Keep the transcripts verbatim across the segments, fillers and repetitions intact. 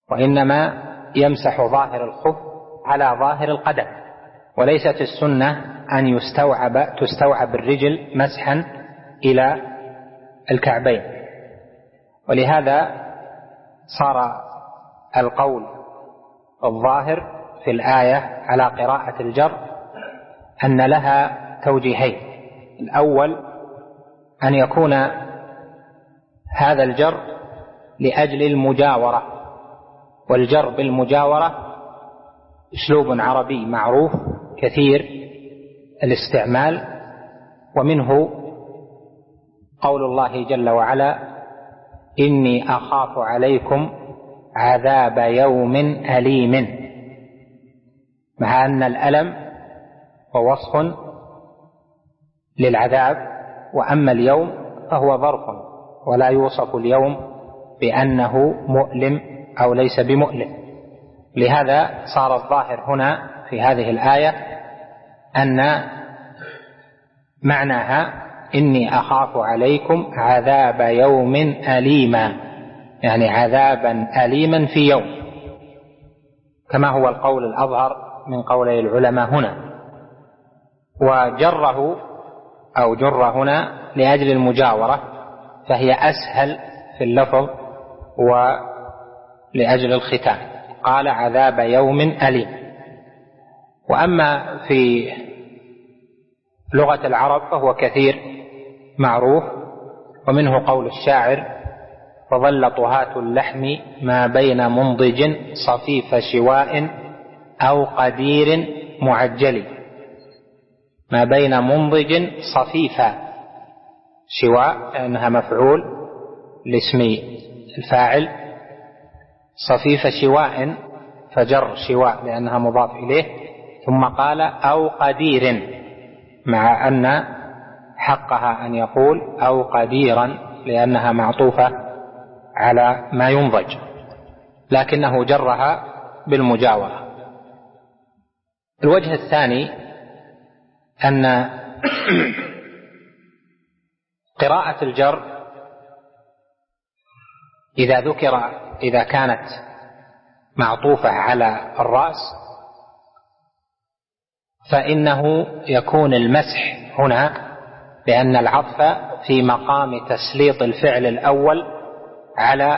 وإنما يمسح ظاهر الخف على ظاهر القدم، وليست السنة أن يستوعب تستوعب الرجل مسحا إلى الكعبين. ولهذا صار القول الظاهر في الآية على قراءة الجر أن لها توجيهين: الأول أن يكون هذا الجر لأجل المجاورة، والجر بالمجاورة أسلوب عربي معروف كثير الاستعمال، ومنه قول الله جل وعلا: إني أخاف عليكم عذاب يوم أليم، مع أن الألم هو وصف للعذاب، وأما اليوم فهو ظرف، ولا يوصف اليوم بأنه مؤلم أو ليس بمؤلم. لهذا صار الظاهر هنا في هذه الآية أن معناها إني أخاف عليكم عذاب يوم أليما، يعني عذابا أليما في يوم، كما هو القول الأظهر من قولي العلماء هنا. وجره أو جر هنا لأجل المجاورة، فهي أسهل في اللفظ ولأجل الختام، قال عذاب يوم أليم. وأما في لغة العرب فهو كثير معروف، ومنه قول الشاعر: فظل طهاة اللحم ما بين منضج صفيف شواء أو قدير معجل. ما بين منضج صفيفا، شواء لأنها مفعول لاسم الفاعل، صفيف شواء فجر شواء لأنها مضاف إليه، ثم قال أو قدير، مع أن حقها أن يقول أو قديرا لأنها معطوفة على ما ينضج، لكنه جرها بالمجاورة. الوجه الثاني أن قراءة الجر إذا ذكر إذا كانت معطوفة على الرأس فإنه يكون المسح هنا، لأن العطف في مقام تسليط الفعل الأول على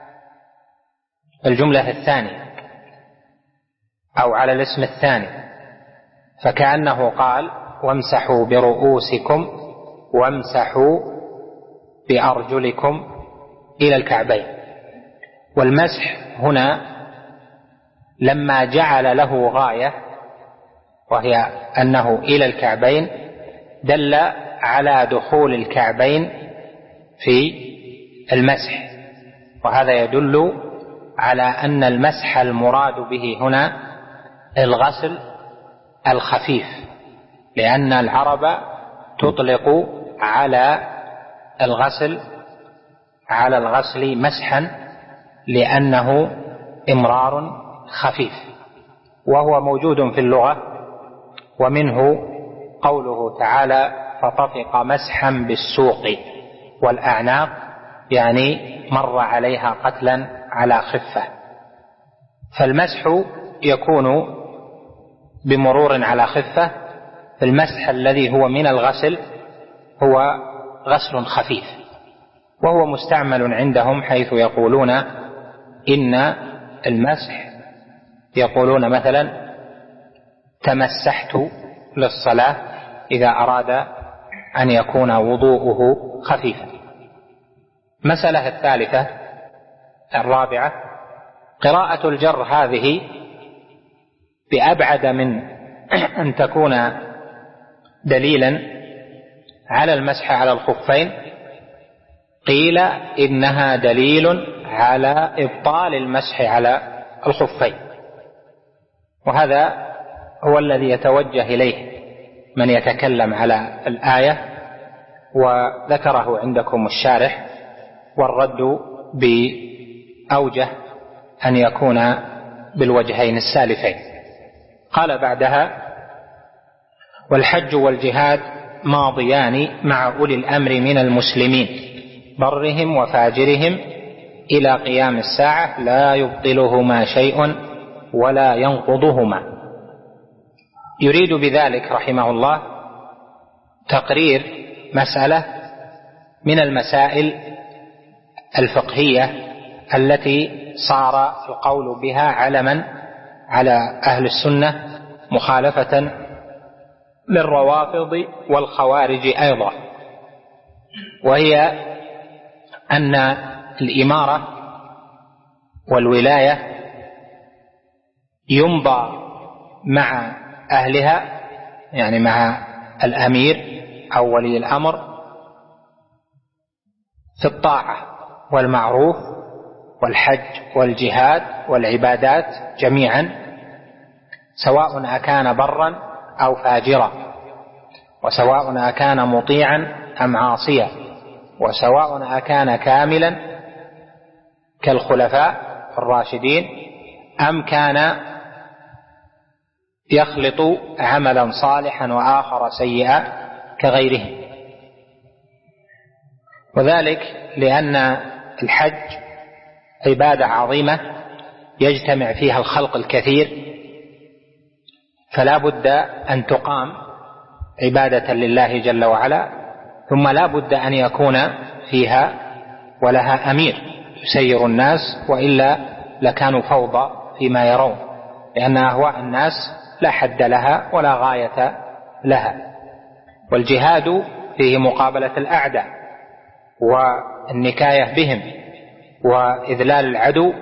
الجملة الثانية أو على الاسم الثاني، فكأنه قال: وامسحوا برؤوسكم وامسحوا بأرجلكم إلى الكعبين. والمسح هنا لما جعل له غاية وهي أنه إلى الكعبين دل على دخول الكعبين في المسح، وهذا يدل على أن المسح المراد به هنا الغسل الخفيف، لأن العرب تطلق على الغسل على الغسل مسحا لأنه إمرار خفيف، وهو موجود في اللغة. ومنه قوله تعالى: فطفق مسحا بالسوق والأعناق، يعني مر عليها قتلا على خفة. فالمسح يكون بمرور على خفة، المسح الذي هو من الغسل هو غسل خفيف، وهو مستعمل عندهم حيث يقولون إن المسح يقولون مثلا تمسحت للصلاة إذا أراد أن يكون وضوءه خفيفا. مسألة الثالثة الرابعة: قراءة الجر هذه بأبعد من أن تكون دليلا على المسح على الخفين، قيل إنها دليل على إبطال المسح على الخفين، وهذا هو الذي يتوجه إليه من يتكلم على الآية، وذكره عندكم الشارح، والرد بأوجه أن يكون بالوجهين السالفين. قال بعدها: والحج والجهاد ماضيان مع أولي الأمر من المسلمين برهم وفاجرهم إلى قيام الساعة لا يبطلهما شيء ولا ينقضهما. يريد بذلك رحمه الله تقرير مسألة من المسائل الفقهية التي صار القول بها علما على أهل السنة مخالفة للروافض والخوارج أيضا، وهي أن الإمارة والولاية يمضى مع أهلها، يعني مع الأمير أو ولي الأمر، في الطاعة والمعروف والحج والجهاد والعبادات جميعا، سواء أكان برا أو فاجرا، وسواء أكان مطيعا أم عاصيا، وسواء أكان كاملا كالخلفاء الراشدين أم كان يخلط عملا صالحا وآخر سيئا كغيره. وذلك لأن الحج عبادة عظيمة يجتمع فيها الخلق الكثير، فلا بد أن تقام عبادة لله جل وعلا، ثم لا بد أن يكون فيها ولها أمير يسير الناس، وإلا لكانوا فوضى فيما يرون، لأن أهواء الناس لا حد لها ولا غاية لها. والجهاد فيه مقابلة الأعداء والنكاية بهم وإذلال العدو،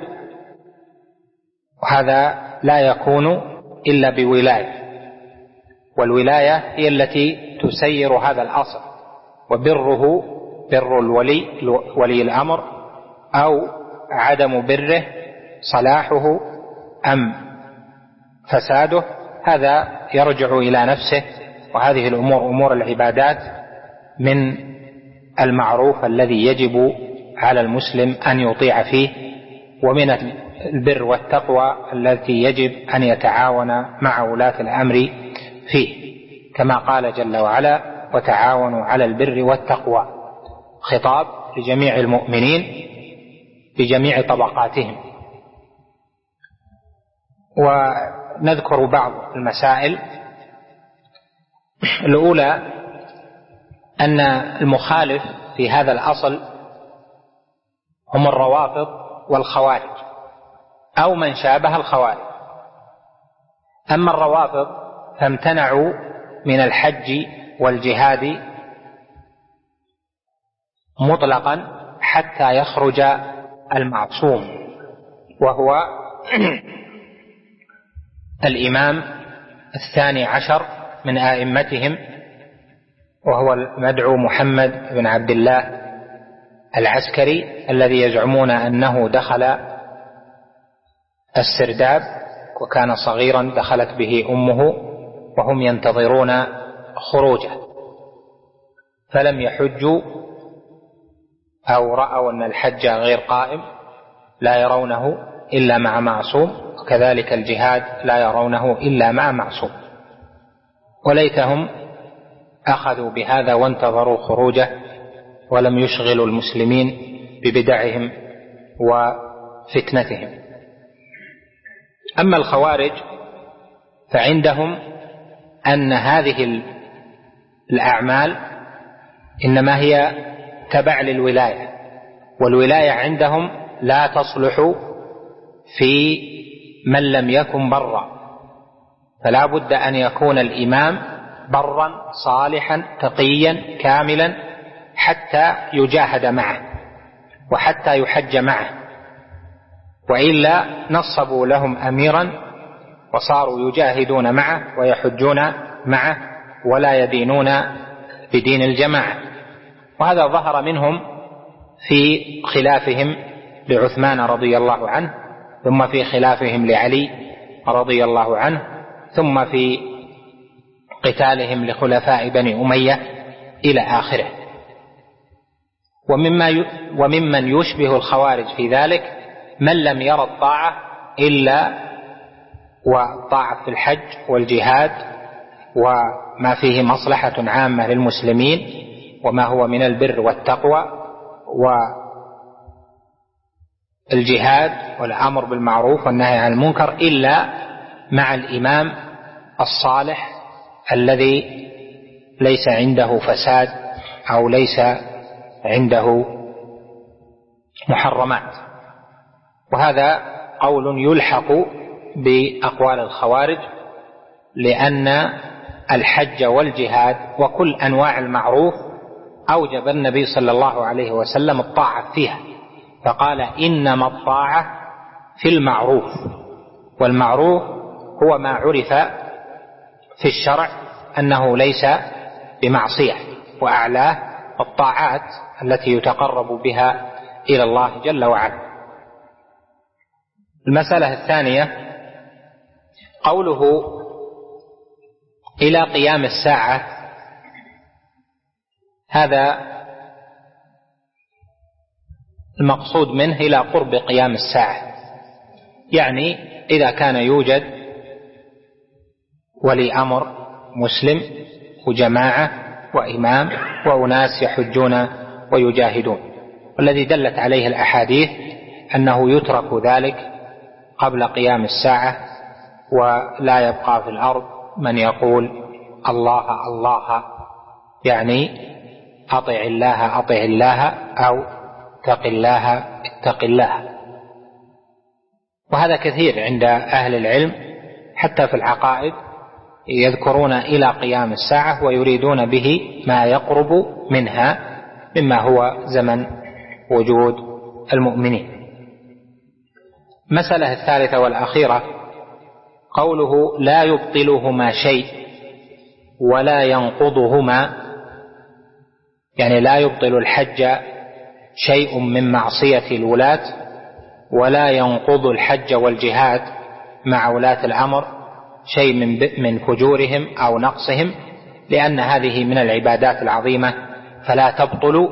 وهذا لا يكون إلا بولاية، والولاية هي التي تسير هذا الأصل، وبره بر الولي ولي الأمر، أو عدم بره صلاحه أم فساده، هذا يرجع إلى نفسه. وهذه الأمور أمور العبادات من المعروف الذي يجب على المسلم أن يطيع فيه، ومن البر والتقوى التي يجب أن يتعاون مع ولاة الأمر فيه، كما قال جل وعلا: وتعاونوا على البر والتقوى، خطاب لجميع المؤمنين بجميع طبقاتهم. ونذكر بعض المسائل. الأولى أن المخالف في هذا الأصل هم الروافض والخوارج أو من شابه الخوارج. أما الروافض فامتنعوا من الحج والجهاد مطلقا حتى يخرج المعصوم، وهو الإمام الثاني عشر من آئمتهم، وهو المدعو محمد بن عبد الله العسكري، الذي يزعمون أنه دخل السرداب وكان صغيرا دخلت به أمه وهم ينتظرون خروجه، فلم يحجوا أو رأوا أن الحج غير قائم لا يرونه إلا مع معصوم، وكذلك الجهاد لا يرونه إلا مع معصوم، وليتهم أخذوا بهذا وانتظروا خروجه ولم يشغلوا المسلمين ببدعهم وفتنتهم. أما الخوارج فعندهم أن هذه الأعمال إنما هي تبع للولاية، والولاية عندهم لا تصلح في من لم يكن برا، فلا بد أن يكون الإمام برا صالحا تقيا كاملا حتى يجاهد معه وحتى يحج معه، وإلا نصبوا لهم أميرا وصاروا يجاهدون معه ويحجون معه ولا يدينون بدين الجماعة. وهذا ظهر منهم في خلافهم لعثمان رضي الله عنه، ثم في خلافهم لعلي رضي الله عنه، ثم في قتالهم لخلفاء بني أمية إلى آخره. ومما وممن يشبه الخوارج في ذلك من لم يرى الطاعة إلا والطاعة في الحج والجهاد وما فيه مصلحة عامة للمسلمين، وما هو من البر والتقوى الجهاد والأمر بالمعروف والنهي عن المنكر إلا مع الإمام الصالح الذي ليس عنده فساد أو ليس عنده محرمات. وهذا قول يلحق بأقوال الخوارج، لأن الحج والجهاد وكل أنواع المعروف أوجب النبي صلى الله عليه وسلم الطاعة فيها، فقال إنما الطاعة في المعروف، والمعروف هو ما عرف في الشرع أنه ليس بمعصية، وأعلاه الطاعات التي يتقرب بها إلى الله جل وعلا. المسألة الثانية قوله إلى قيام الساعة، هذا المقصود منه إلى قرب قيام الساعة، يعني إذا كان يوجد ولي أمر مسلم وجماعة وإمام وأناس يحجون ويجاهدون، والذي دلت عليه الأحاديث أنه يترك ذلك قبل قيام الساعة، ولا يبقى في الأرض من يقول الله الله، يعني أطع الله أطع الله أو اتق الله اتق الله. وهذا كثير عند أهل العلم حتى في العقائد، يذكرون إلى قيام الساعة ويريدون به ما يقرب منها مما هو زمن وجود المؤمنين. مسألة الثالثة والأخيرة قوله لا يبطلهما شيء ولا ينقضهما، يعني لا يبطل الحج شيء من معصية الولاة، ولا ينقض الحج والجهاد مع ولاة الأمر شيء من من فجورهم أو نقصهم، لأن هذه من العبادات العظيمة فلا تبطل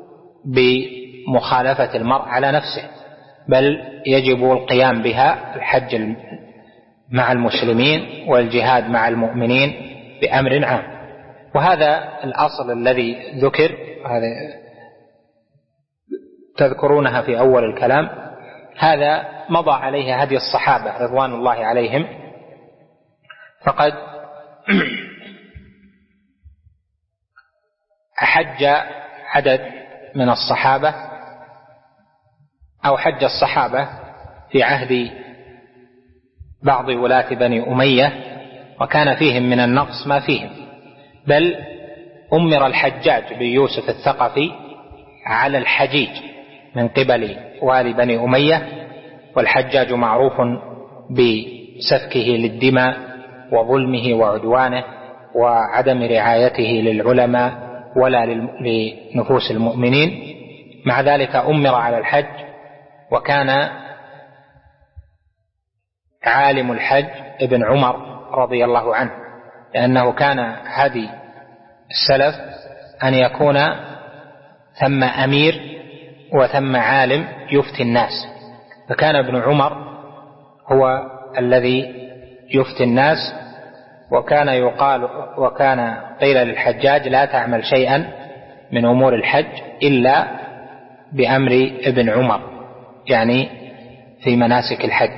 بمخالفة المرء على نفسه، بل يجب القيام بها، الحج مع المسلمين والجهاد مع المؤمنين بأمر عام. وهذا الأصل الذي ذكر، هذا تذكرونها في أول الكلام، هذا مضى عليه هدي الصحابة رضوان الله عليهم، فقد حج عدد من الصحابة أو حج الصحابة في عهد بعض ولاة بني أمية، وكان فيهم من النقص ما فيهم، بل أمر الحجاج بن يوسف الثقفي على الحجيج من قبل والي بني أمية، والحجاج معروف بسفكه للدماء وظلمه وعدوانه وعدم رعايته للعلماء ولا لنفوس المؤمنين. مع ذلك أمر على الحج، وكان عالم الحج ابن عمر رضي الله عنه، لأنه كان هدي السلف أن يكون ثم أمير وثم عالم يفتي الناس، فكان ابن عمر هو الذي يفتي الناس. وكان يقال وكان قيل للحجاج لا تعمل شيئا من أمور الحج إلا بأمر ابن عمر، يعني في مناسك الحج.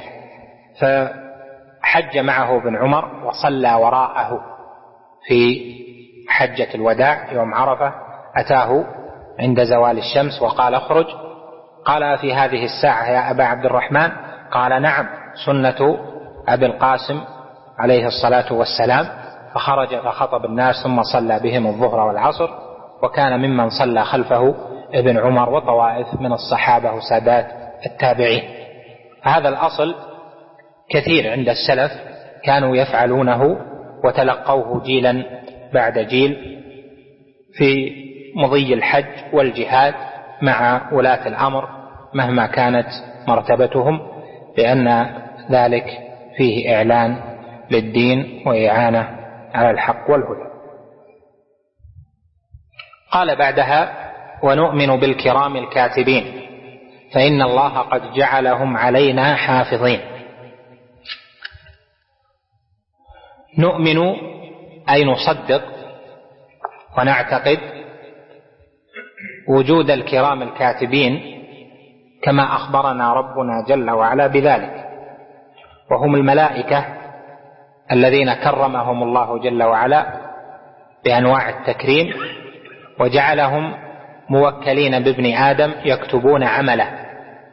فحج معه ابن عمر وصلى وراءه في حجة الوداع يوم عرفة، أتاه عند زوال الشمس وقال اخرج، قال في هذه الساعة يا أبا عبد الرحمن؟ قال نعم، سنة أبي القاسم عليه الصلاة والسلام. فخرج فخطب الناس ثم صلى بهم الظهر والعصر، وكان ممن صلى خلفه ابن عمر وطوائف من الصحابة وسادات التابعين. فهذا الأصل كثير عند السلف كانوا يفعلونه وتلقوه جيلا بعد جيل في مضي الحج والجهاد مع ولاة الأمر مهما كانت مرتبتهم، لأن ذلك فيه إعلان للدين وإعانة على الحق والهدى. قال بعدها ونؤمن بالكرام الكاتبين فإن الله قد جعلهم علينا حافظين. نؤمن أي نصدق ونعتقد وجود الكرام الكاتبين كما أخبرنا ربنا جل وعلا بذلك، وهم الملائكة الذين كرمهم الله جل وعلا بأنواع التكريم وجعلهم موكلين بابن آدم يكتبون عمله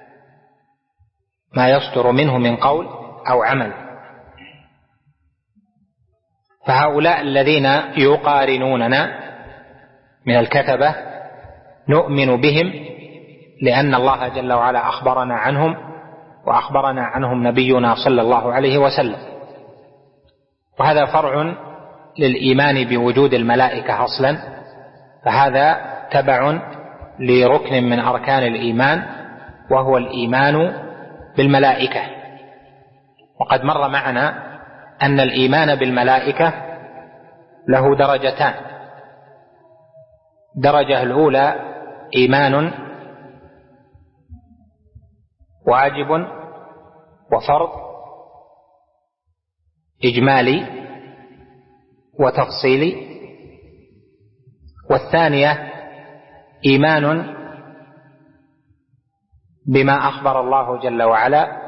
ما يصدر منه من قول أو عمل. فهؤلاء الذين يقارنوننا من الكتبة نؤمن بهم لأن الله جل وعلا أخبرنا عنهم وأخبرنا عنهم نبينا صلى الله عليه وسلم. وهذا فرع للإيمان بوجود الملائكة أصلا، فهذا تبع لركن من أركان الإيمان وهو الإيمان بالملائكة. وقد مر معنا أن الإيمان بالملائكة له درجتان. الدرجة الأولى إيمان واجب وفرض إجمالي وتفصيلي، والثانية إيمان بما أخبر الله جل وعلا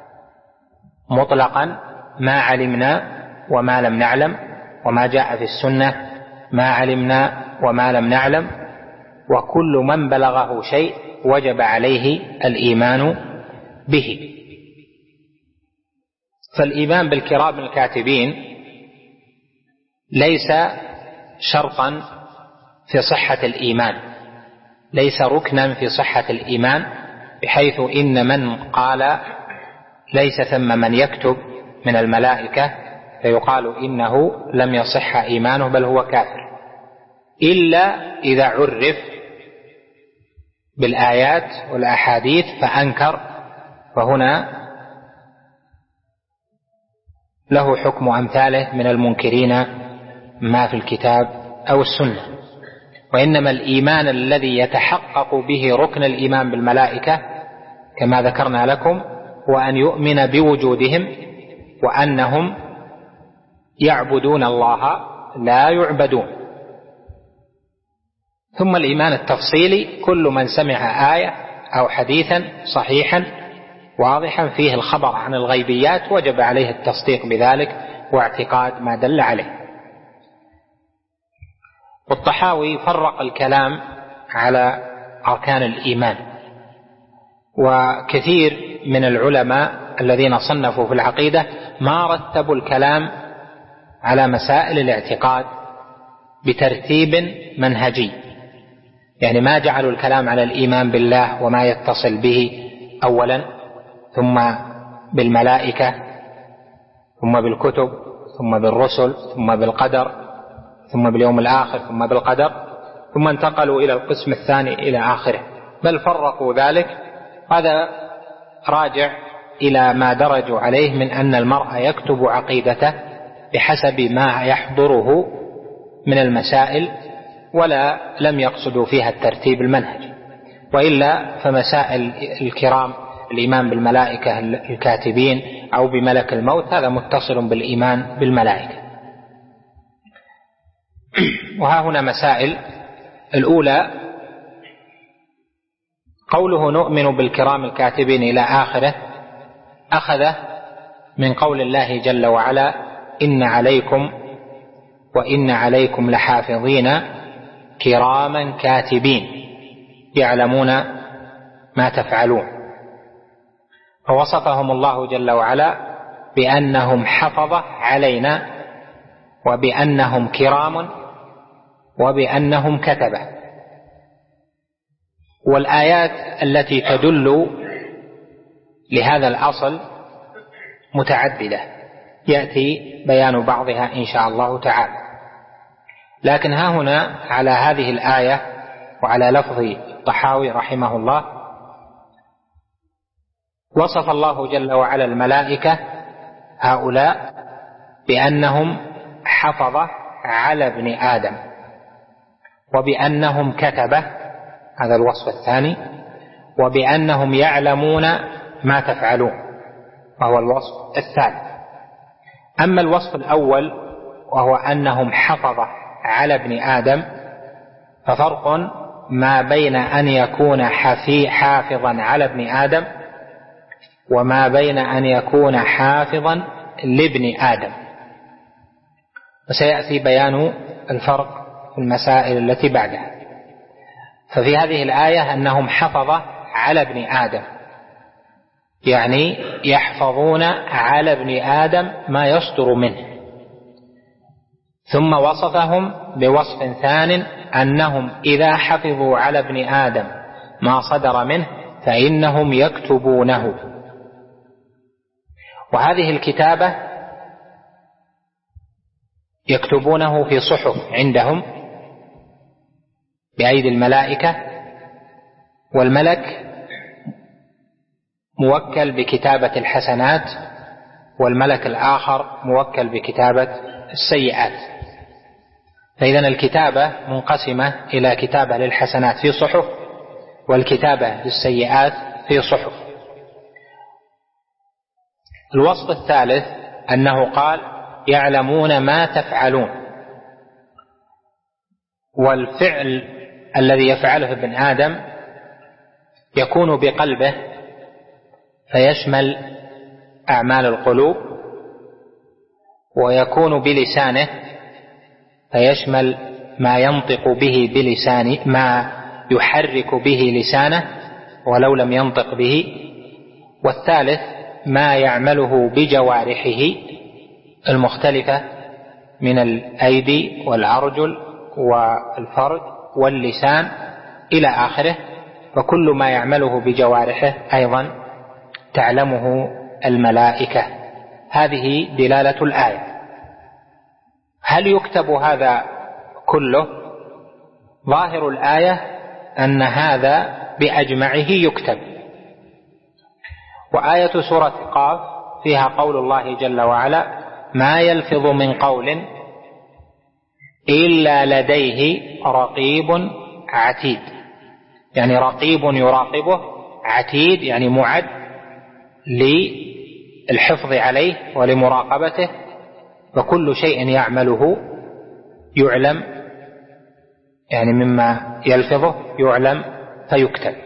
مطلقا ما علمنا وما لم نعلم، وما جاء في السنة ما علمنا وما لم نعلم، وكل من بلغه شيء وجب عليه الإيمان به. فالإيمان بالكرام الكاتبين ليس شرطا في صحة الإيمان، ليس ركنا في صحة الإيمان، بحيث إن من قال ليس ثم من يكتب من الملائكة فيقال إنه لم يصح إيمانه بل هو كافر، إلا إذا عرف بالآيات والأحاديث فأنكر، فهنا له حكم أمثاله من المنكرين ما في الكتاب أو السنة. وإنما الإيمان الذي يتحقق به ركن الإيمان بالملائكة كما ذكرنا لكم هو أن يؤمن بوجودهم وأنهم يعبدون الله لا يعبدون. ثم الإيمان التفصيلي كل من سمع آية أو حديثا صحيحا واضحا فيه الخبر عن الغيبيات وجب عليه التصديق بذلك واعتقاد ما دل عليه. والطحاوي فرق الكلام على أركان الإيمان، وكثير من العلماء الذين صنفوا في العقيدة ما رتبوا الكلام على مسائل الاعتقاد بترتيب منهجي، يعني ما جعلوا الكلام على الإيمان بالله وما يتصل به أولا، ثم بالملائكة، ثم بالكتب، ثم بالرسل، ثم بالقدر، ثم باليوم الآخر، ثم بالقدر، ثم انتقلوا إلى القسم الثاني إلى آخره، بل فرقوا ذلك. هذا راجع إلى ما درجوا عليه من أن المرء يكتب عقيدته بحسب ما يحضره من المسائل، ولا لم يقصدوا فيها الترتيب المنهجي. وإلا فمسائل الكرام الإيمان بالملائكة الكاتبين أو بملك الموت هذا متصل بالإيمان بالملائكة. وها هنا مسائل. الأولى قوله نؤمن بالكرام الكاتبين إلى آخره أخذ من قول الله جل وعلا إن عليكم وإن عليكم لحافظين كراما كاتبين يعلمون ما تفعلون، فوصفهم الله جل وعلا بأنهم حفظة علينا وبأنهم كرام وبأنهم كتبة. والآيات التي تدل لهذا الأصل متعددة يأتي بيان بعضها إن شاء الله تعالى، لكن ها هنا على هذه الآية وعلى لفظ الطحاوي رحمه الله وصف الله جل وعلا الملائكة هؤلاء بأنهم حفظة على ابن آدم، وبأنهم كتبة، هذا الوصف الثاني، وبأنهم يعلمون ما تفعلون، وهو الوصف الثالث. أما الوصف الأول وهو أنهم حفظة على ابن آدم ففرق ما بين أن يكون حفي حافظا على ابن آدم وما بين أن يكون حافظا لابن آدم، وسيأتي بيان الفرق في المسائل التي بعدها. ففي هذه الآية أنهم حفظة على ابن آدم، يعني يحفظون على ابن آدم ما يصدر منه، ثم وصفهم بوصف ثان أنهم إذا حفظوا على ابن آدم ما صدر منه فإنهم يكتبونه. وهذه الكتابة يكتبونه في صحف عندهم بأيدي الملائكة، والملك موكل بكتابة الحسنات والملك الآخر موكل بكتابة السيئات. فإذا الكتابة منقسمة إلى كتابة للحسنات في صحف والكتابة للسيئات في صحف. الوصف الثالث أنه قال يعلمون ما تفعلون، والفعل الذي يفعله ابن آدم يكون بقلبه فيشمل أعمال القلوب، ويكون بلسانه فيشمل ما ينطق به بلسانه، ما يحرك به لسانه ولو لم ينطق به، والثالث ما يعمله بجوارحه المختلفة من الأيدي والأرجل والفرج واللسان إلى آخره، وكل ما يعمله بجوارحه أيضا تعلمه الملائكة. هذه دلالة الآية. هل يكتب هذا كله؟ ظاهر الآية أن هذا بأجمعه يكتب. وآية سورة قاف فيها قول الله جل وعلا ما يلفظ من قول إلا لديه رقيب عتيد، يعني رقيب يراقبه، عتيد يعني معد للحفظ عليه ولمراقبته، وكل شيء يعمله يعلم، يعني مما يلفظه يعلم فيكتب.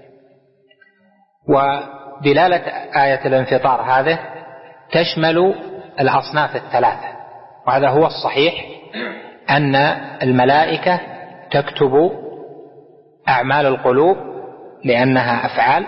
ودلالة آية الانفطار هذه تشمل الأصناف الثلاثة، وهذا هو الصحيح أن الملائكة تكتب أعمال القلوب لأنها أفعال،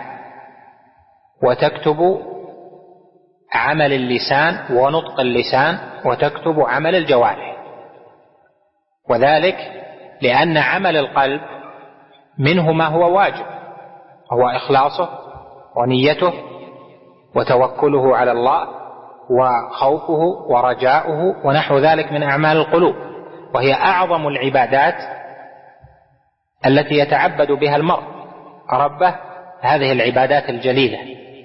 وتكتب عمل اللسان ونطق اللسان، وتكتب عمل الجوارح. وذلك لأن عمل القلب منه ما هو واجب، هو إخلاصه ونيته وتوكله على الله وخوفه ورجاؤه ونحو ذلك من أعمال القلوب، وهي أعظم العبادات التي يتعبد بها المرء ربه، هذه العبادات الجليلة.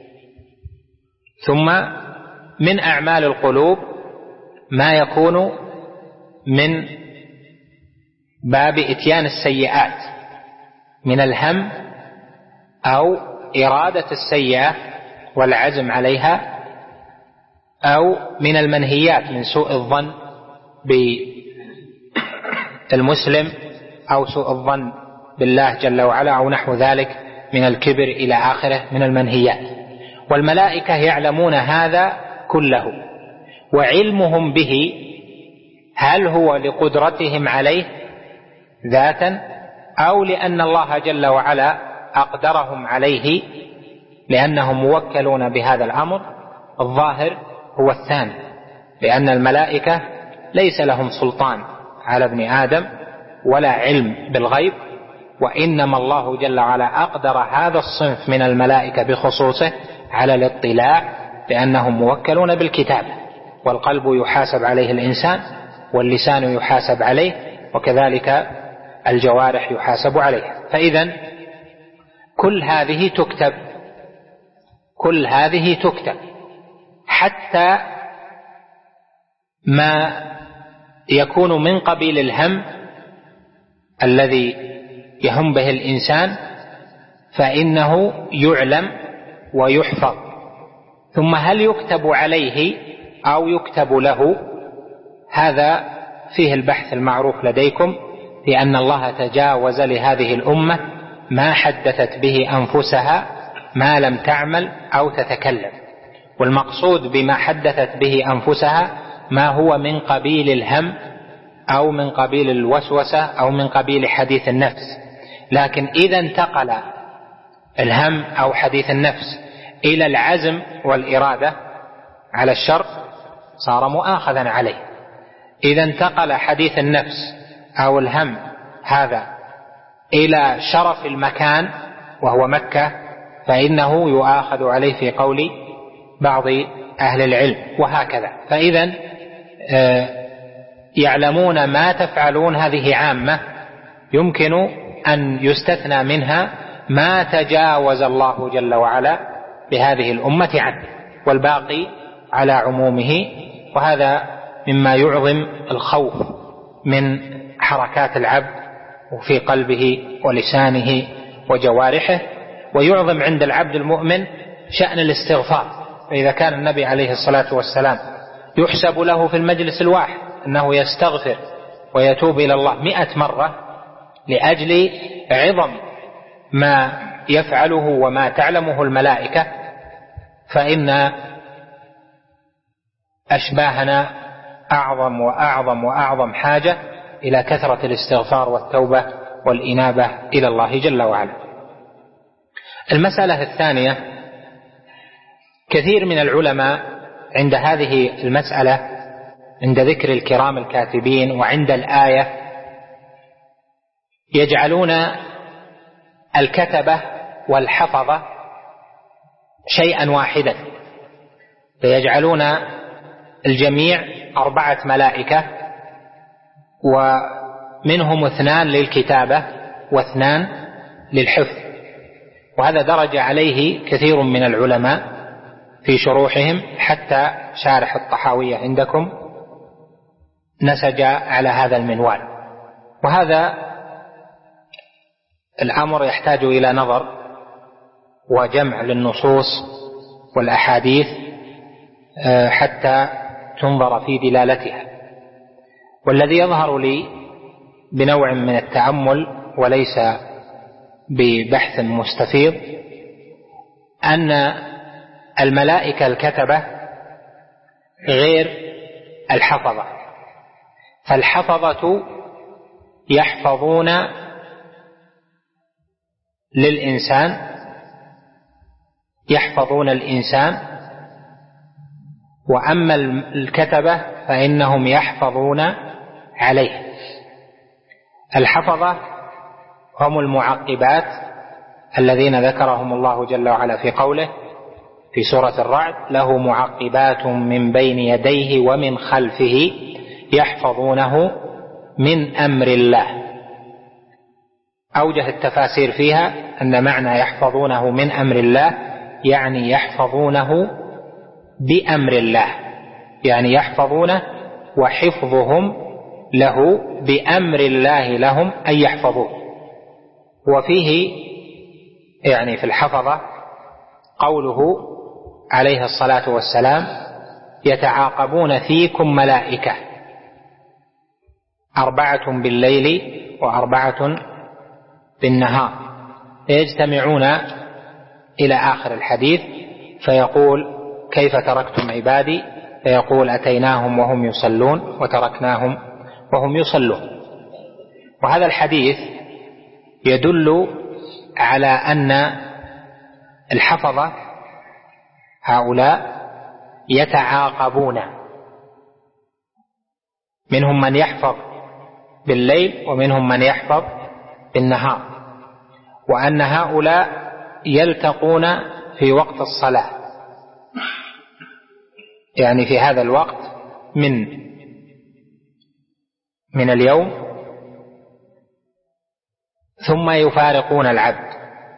ثم من أعمال القلوب ما يكون من باب إتيان السيئات من الهم أو إرادة السيئة والعزم عليها، أو من المنهيات من سوء الظن بالمسلم أو سوء الظن بالله جل وعلا أو نحو ذلك من الكبر إلى آخره من المنهيات. والملائكة يعلمون هذا كله، وعلمهم به هل هو لقدرتهم عليه ذاتا أو لأن الله جل وعلا أقدرهم عليه لأنهم موكلون بهذا الأمر؟ الظاهر هو الثاني، لأن الملائكة ليس لهم سلطان على ابن آدم ولا علم بالغيب، وإنما الله جل وعلا أقدر هذا الصنف من الملائكة بخصوصه على الاطلاع، لأنهم موكلون بالكتابة، والقلب يحاسب عليه الإنسان، واللسان يحاسب عليه، وكذلك الجوارح يحاسب عليها. فإذا كل هذه تكتب، كل هذه تكتب، حتى ما يكون من قبيل الهم الذي يهم به الإنسان فإنه يعلم ويحفظ. ثم هل يكتب عليه أو يكتب له؟ هذا فيه البحث المعروف لديكم، بأن الله تجاوز لهذه الأمة ما حدثت به أنفسها ما لم تعمل أو تتكلم. والمقصود بما حدثت به أنفسها ما هو من قبيل الهم أو من قبيل الوسوسة أو من قبيل حديث النفس. لكن إذا انتقل الهم أو حديث النفس إلى العزم والإرادة على الشر صار مؤاخذا عليه. إذا انتقل حديث النفس أو الهم هذا إلى شرف المكان وهو مكة فإنه يؤاخذ عليه في قول بعض أهل العلم، وهكذا. فإذا يعلمون ما تفعلون هذه عامة، يمكن أن يستثنى منها ما تجاوز الله جل وعلا بهذه الأمة عنه، والباقي على عمومه. وهذا مما يعظم الخوف من حركات العبد وفي قلبه ولسانه وجوارحه، ويعظم عند العبد المؤمن شأن الاستغفار. فإذا كان النبي عليه الصلاة والسلام يحسب له في المجلس الواحد أنه يستغفر ويتوب إلى الله مئة مرة لأجل عظم ما يفعله وما تعلمه الملائكة، فإن أشباهنا أعظم وأعظم وأعظم حاجة إلى كثرة الاستغفار والتوبة والإنابة إلى الله جل وعلا. المسألة الثانية، كثير من العلماء عند هذه المسألة، عند ذكر الكرام الكاتبين وعند الآية، يجعلون الكتبة والحفظة شيئا واحدا، فيجعلون الجميع أربعة ملائكة، ومنهم اثنان للكتابة واثنان للحفظ. وهذا درج عليه كثير من العلماء في شروحهم، حتى شارح الطحاوية عندكم نسج على هذا المنوال. وهذا الأمر يحتاج إلى نظر وجمع للنصوص والأحاديث حتى تنظر في دلالتها. والذي يظهر لي بنوع من التأمل وليس ببحث مستفيض أن الملائكة الكتبة غير الحفظة. فالحفظة يحفظون للإنسان يحفظون الإنسان وأما الكتبة فإنهم يحفظون عليه. الحفظة هم المعقبات الذين ذكرهم الله جل وعلا في قوله في سورة الرعد: له معقبات من بين يديه ومن خلفه يحفظونه من أمر الله. أوجه التفاسير فيها أن معنى يحفظونه من أمر الله يعني يحفظونه بأمر الله، يعني يحفظونه وحفظهم له بأمر الله لهم أن يحفظوه. وفيه يعني في الحفظة قوله عليه الصلاة والسلام: يتعاقبون فيكم ملائكة أربعة بالليل وأربعة بالنهار يجتمعون إلى آخر الحديث، فيقول: كيف تركتم عبادي؟ فيقول: أتيناهم وهم يصلون وتركناهم وهم يصلون. وهذا الحديث يدل على أن الحفظة هؤلاء يتعاقبون، منهم من يحفظ بالليل ومنهم من يحفظ بالنهار، وأن هؤلاء يلتقون في وقت الصلاة، يعني في هذا الوقت من من اليوم، ثم يفارقون العبد.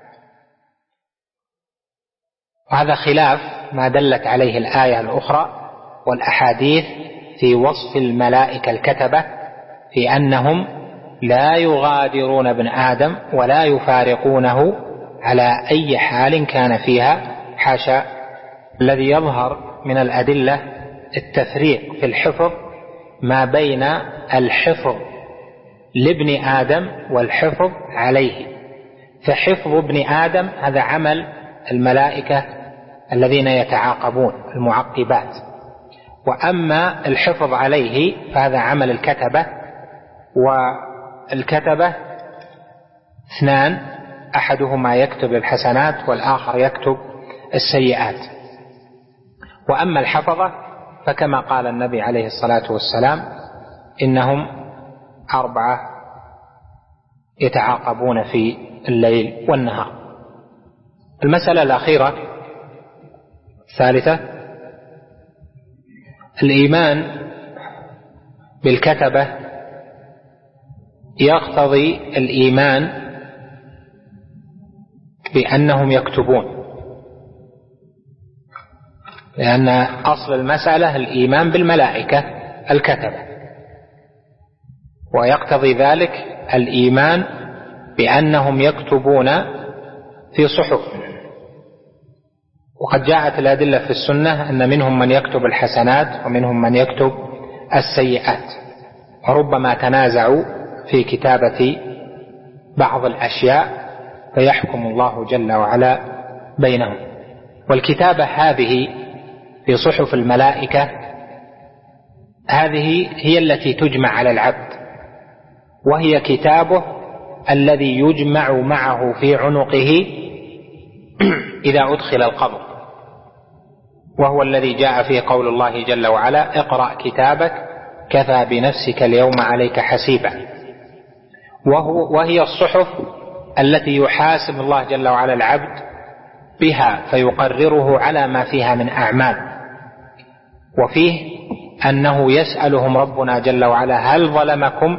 وهذا خلاف ما دلت عليه الآية الأخرى والأحاديث في وصف الملائكة الكتبة، في أنهم لا يغادرون ابن آدم ولا يفارقونه على أي حال كان فيها، حاشا. الذي يظهر من الأدلة التفريق في الحفظ ما بين الحفظ لابن آدم والحفظ عليه. فحفظ ابن آدم هذا عمل الملائكة الذين يتعاقبون المعقبات، وأما الحفظ عليه فهذا عمل الكتبة، والكتبة اثنان، أحدهما يكتب الحسنات والآخر يكتب السيئات. وأما الحفظة فكما قال النبي عليه الصلاة والسلام إنهم أربعة يتعاقبون في الليل والنهار. المسألة الأخيرة الثالثة الإيمان بالكتبة يقتضي الإيمان بأنهم يكتبون، لأن أصل المسألة الإيمان بالملائكة الكتبة، ويقتضي ذلك الإيمان بأنهم يكتبون في صحف. وقد جاءت الأدلة في السنة أن منهم من يكتب الحسنات ومنهم من يكتب السيئات، وربما تنازعوا في كتابة بعض الأشياء فيحكم الله جل وعلا بينهم. والكتابة هذه في صحف الملائكة هذه هي التي تجمع على العبد، وهي كتابه الذي يجمع معه في عنقه إذا أدخل القبر، وهو الذي جاء فيه قول الله جل وعلا اقرأ كتابك كفى بنفسك اليوم عليك حسيبا. وهو وهي الصحف التي يحاسب الله جل وعلا العبد بها فيقرره على ما فيها من أعمال. وفيه أنه يسألهم ربنا جل وعلا هل ظلمكم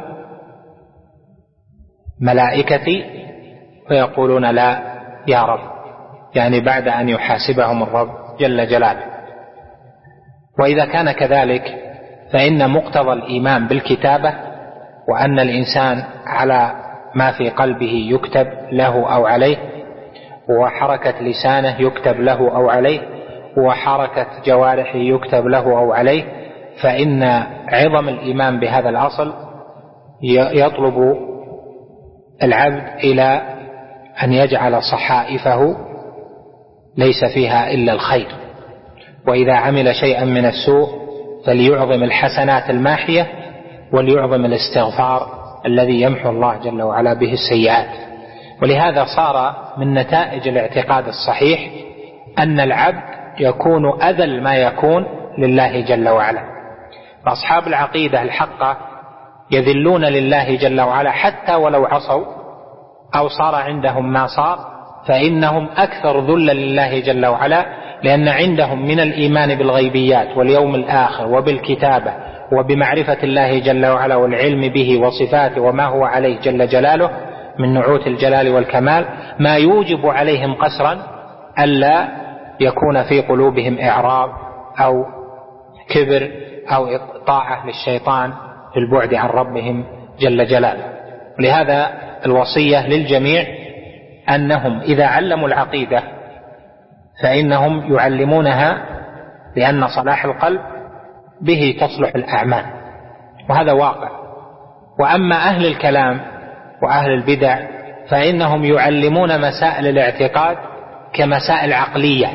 ملائكتي؟ فيقولون لا يا رب، يعني بعد أن يحاسبهم الرب جل جلاله. وإذا كان كذلك فإن مقتضى الإيمان بالكتابة وأن الإنسان على ما في قلبه يكتب له أو عليه، وحركة لسانه يكتب له أو عليه، وحركة جوارحه يكتب له أو عليه، فإن عظم الإيمان بهذا الأصل يطلب العبد إلى أن يجعل صحائفه ليس فيها إلا الخير، وإذا عمل شيئا من السوء فليعظم الحسنات الماحية وليعظم الاستغفار الذي يمحو الله جل وعلا به السيئات. ولهذا صار من نتائج الاعتقاد الصحيح أن العبد يكون أذل ما يكون لله جل وعلا. فأصحاب العقيدة الحقة يذلون لله جل وعلا حتى ولو عصوا أو صار عندهم ما صار، فإنهم أكثر ذلا لله جل وعلا، لأن عندهم من الإيمان بالغيبيات واليوم الآخر وبالكتابة وبمعرفة الله جل وعلا والعلم به وصفاته وما هو عليه جل جلاله من نعوت الجلال والكمال ما يوجب عليهم قسرا ألا يكون في قلوبهم إعراض أو كبر أو طاعة للشيطان في البعد عن ربهم جل جلاله. لهذا الوصية للجميع أنهم إذا علموا العقيدة فإنهم يعلمونها لأن صلاح القلب به تصلح الأعمال، وهذا واقع. وأما أهل الكلام وأهل البدع فإنهم يعلمون مسائل الاعتقاد كمسائل عقلية،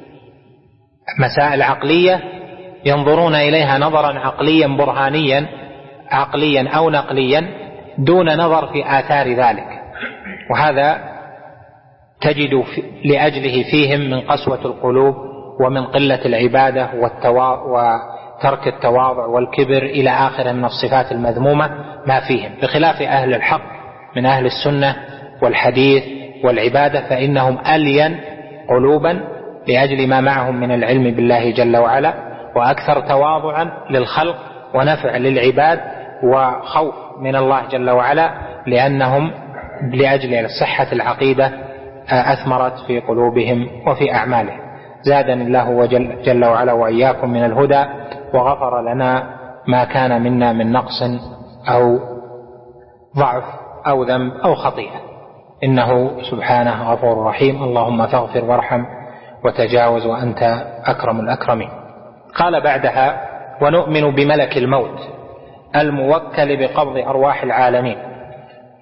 مسائل عقلية ينظرون إليها نظرا عقليا برهانيا عقليا أو نقليا دون نظر في آثار ذلك. وهذا تجد لأجله فيهم من قسوة القلوب ومن قلة العبادة وترك التواضع والكبر إلى آخر من الصفات المذمومة ما فيهم، بخلاف أهل الحق من أهل السنة والحديث والعبادة فإنهم ألين قلوبا لأجل ما معهم من العلم بالله جل وعلا، وأكثر تواضعا للخلق ونفع للعباد وخوف من الله جل وعلا، لأنهم لأجل صحة العقيدة أثمرت في قلوبهم وفي أعمالهم. زادني الله وجل جل وعلا وإياكم من الهدى، وغفر لنا ما كان منا من نقص أو ضعف أو ذنب أو خطيئة، إنه سبحانه غفور رحيم. اللهم فاغفر وارحم وتجاوز وأنت أكرم الأكرمين. قال بعدها: ونؤمن بملك الموت الموكل بقبض أرواح العالمين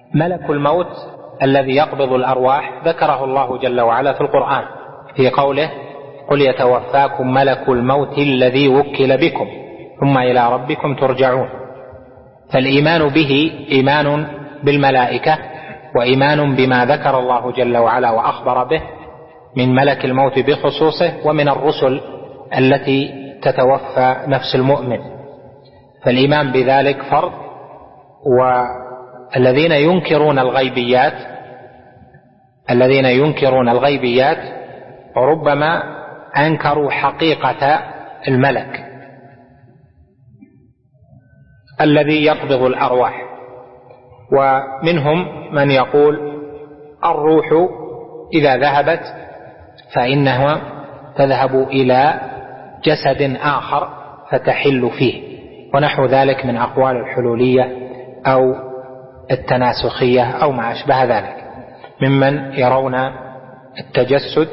ملك الموت الذي يقبض الأرواح ذكره الله جل وعلا في القرآن في قوله قل يتوفاكم ملك الموت الذي وكل بكم ثم إلى ربكم ترجعون. فالإيمان به إيمان بالملائكة وإيمان بما ذكر الله جل وعلا وأخبر به من ملك الموت بخصوصه ومن الرسل التي تتوفى نفس المؤمن، فالإيمان بذلك فرض. والذين ينكرون الغيبيات الذين ينكرون الغيبيات ربما أنكروا حقيقة الملك الذي يقبض الأرواح. ومنهم من يقول الروح إذا ذهبت فإنها تذهب إلى جسد آخر فتحل فيه، ونحو ذلك من أقوال الحلولية أو التناسخية أو ما أشبه ذلك، ممن يرون التجسد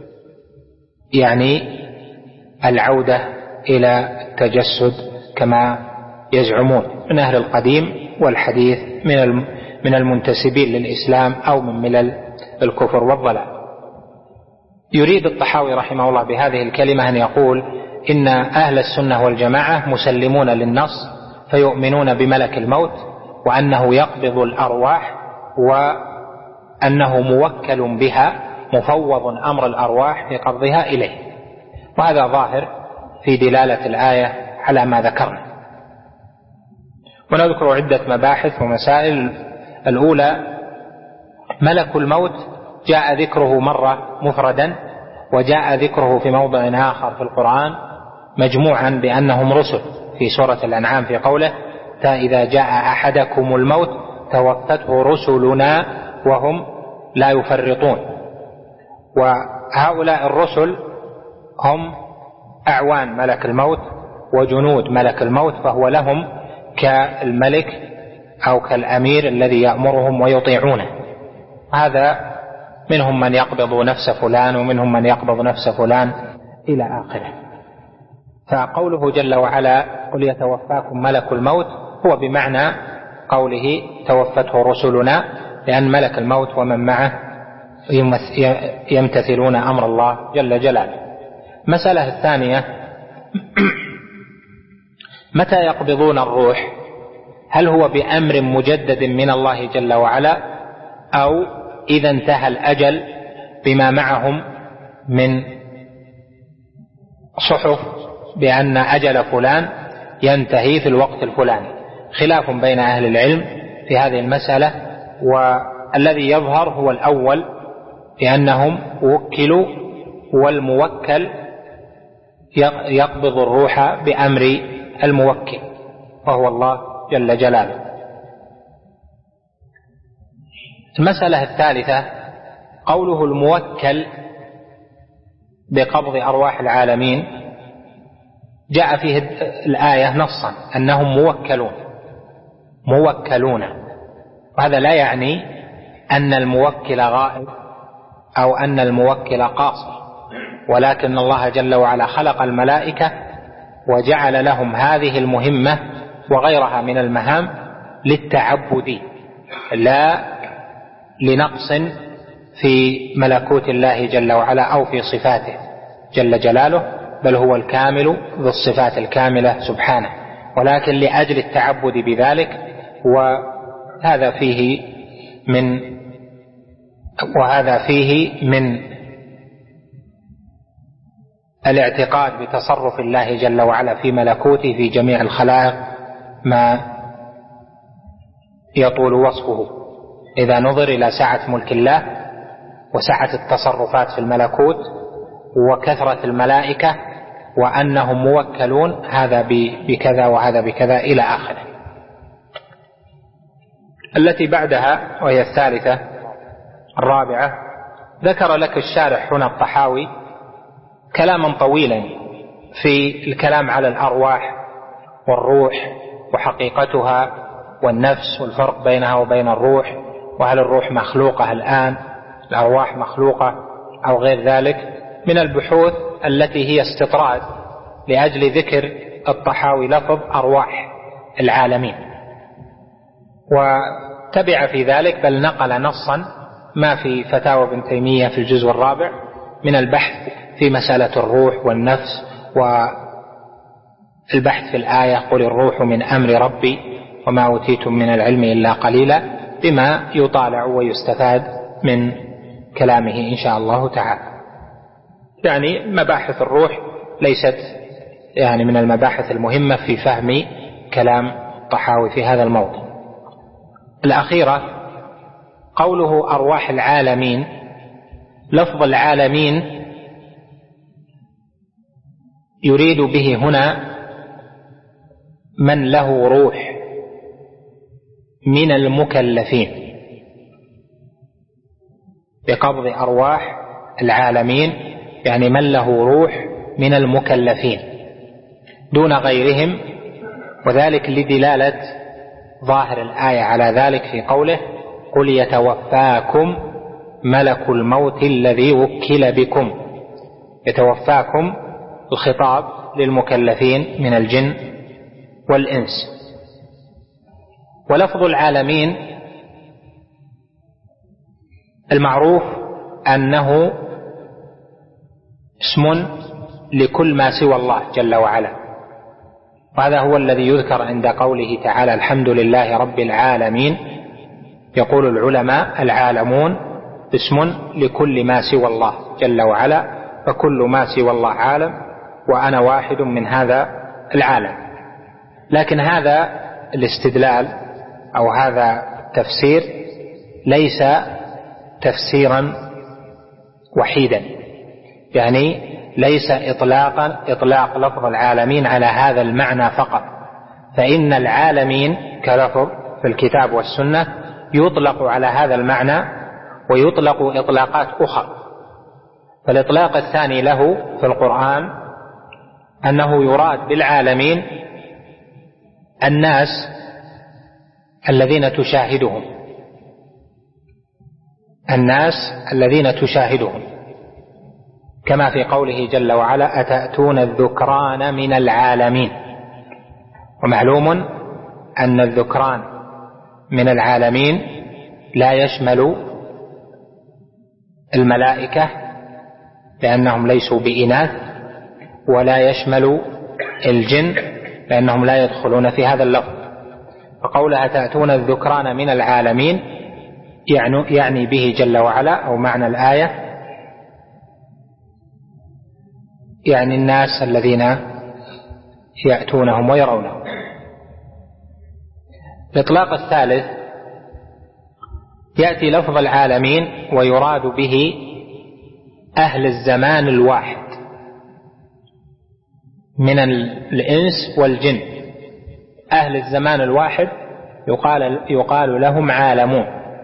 يعني العودة إلى التجسد كما يزعمون من أهل القديم والحديث من المنتسبين للإسلام أو من ملل الكفر والضلال. يريد الطحاوي رحمه الله بهذه الكلمة أن يقول إن أهل السنة والجماعة مسلمون للنص فيؤمنون بملك الموت وأنه يقبض الأرواح وأنه موكل بها مفوض أمر الأرواح في قبضها إليه، وهذا ظاهر في دلالة الآية على ما ذكرنا. ونذكر عدة مباحث ومسائل. الأولى ملك الموت جاء ذكره مرة مفردا وجاء ذكره في موضع آخر في القرآن مجموعا بأنهم رسل في سورة الأنعام في قوله إذا جاء أحدكم الموت توفته رسلنا وهم لا يفرطون. وهؤلاء الرسل هم أعوان ملك الموت وجنود ملك الموت، فهو لهم كالملك أو كالأمير الذي يأمرهم ويطيعونه. هذا منهم من يقبض نفس فلان ومنهم من يقبض نفس فلان إلى آخره. فقوله جل وعلا قل يتوفاكم ملك الموت هو بمعنى قوله توفته رسلنا، لأن ملك الموت ومن معه يمتثلون أمر الله جل جلاله. مسألة الثانية متى يقبضون الروح؟ هل هو بأمر مجدد من الله جل وعلا أو إذا انتهى الأجل بما معهم من صحف بأن أجل فلان ينتهي في الوقت الفلاني؟ خلاف بين أهل العلم في هذه المسألة، والذي يظهر هو الأول لأنهم وكلوا والموكل يقبض الروح بأمر الموكل وهو الله جل جلاله. المسألة الثالثة قوله الموكل بقبض أرواح العالمين جاء فيه الآية نصا أنهم موكلون موكلون وهذا لا يعني أن الموكل غائب أو أن الموكل قاصر، ولكن الله جل وعلا خلق الملائكة وجعل لهم هذه المهمة وغيرها من المهام للتعبد لا لنقص في ملكوت الله جل وعلا أو في صفاته جل جلاله، بل هو الكامل ذو الصفات الكاملة سبحانه، ولكن لأجل التعبد بذلك. وهذا فيه من وهذا فيه من الاعتقاد بتصرف الله جل وعلا في ملكوته في جميع الخلائق ما يطول وصفه إذا نظر إلى سعة ملك الله وسعة التصرفات في الملكوت وكثرة الملائكة وأنهم موكلون هذا بكذا وهذا بكذا إلى آخره. التي بعدها وهي الثالثة الرابعة ذكر لك الشارح هنا الطحاوي كلاما طويلا في الكلام على الأرواح والروح وحقيقتها والنفس والفرق بينها وبين الروح، وهل الروح مخلوقة الآن الأرواح مخلوقة أو غير ذلك من البحوث التي هي استطراد لأجل ذكر الطحاوي لفظ أرواح العالمين. وتبع في ذلك بل نقل نصا ما في فتاوى ابن تيمية في الجزء الرابع من البحث في مسألة الروح والنفس، والبحث في الآية قل الروح من أمر ربي وما أوتيتم من العلم إلا قليلا، بما يطالع ويستفاد من كلامه إن شاء الله تعالى. يعني مباحث الروح ليست يعني من المباحث المهمة في فهم كلام الطحاوي في هذا الموضوع. الأخيرة قوله أرواح العالمين، لفظ العالمين يريد به هنا من له روح من المكلفين، بقبض أرواح العالمين يعني من له روح من المكلفين دون غيرهم، وذلك لدلالة ظاهر الآية على ذلك في قوله قل يتوفاكم ملك الموت الذي وكل بكم. يتوفاكم الخطاب للمكلفين من الجن والإنس. ولفظ العالمين المعروف أنه اسم لكل ما سوى الله جل وعلا، وهذا هو الذي يذكر عند قوله تعالى الحمد لله رب العالمين. يقول العلماء العالمون اسم لكل ما سوى الله جل وعلا، فكل ما سوى الله عالم وأنا واحد من هذا العالم. لكن هذا الاستدلال أو هذا التفسير ليس تفسيرا وحيدا، يعني ليس إطلاقا إطلاق لفظ العالمين على هذا المعنى فقط، فإن العالمين كلفظ في الكتاب والسنة يطلق على هذا المعنى ويطلق إطلاقات أخرى. فالإطلاق الثاني له في القرآن أنه يراد بالعالمين الناس الذين تشاهدهم، الناس الذين تشاهدهم كما في قوله جل وعلا أتأتون الذكران من العالمين. ومعلوم أن الذكران من العالمين لا يشمل الملائكة لأنهم ليسوا بإناث، ولا يشمل الجن لأنهم لا يدخلون في هذا اللفظ. فقولها تأتون الذكران من العالمين يعني, يعني به جل وعلا أو معنى الآية يعني الناس الذين يأتونهم ويرونهم. الإطلاق الثالث يأتي لفظ العالمين ويراد به أهل الزمان الواحد من الإنس والجن. أهل الزمان الواحد يقال, يقال لهم عالمون،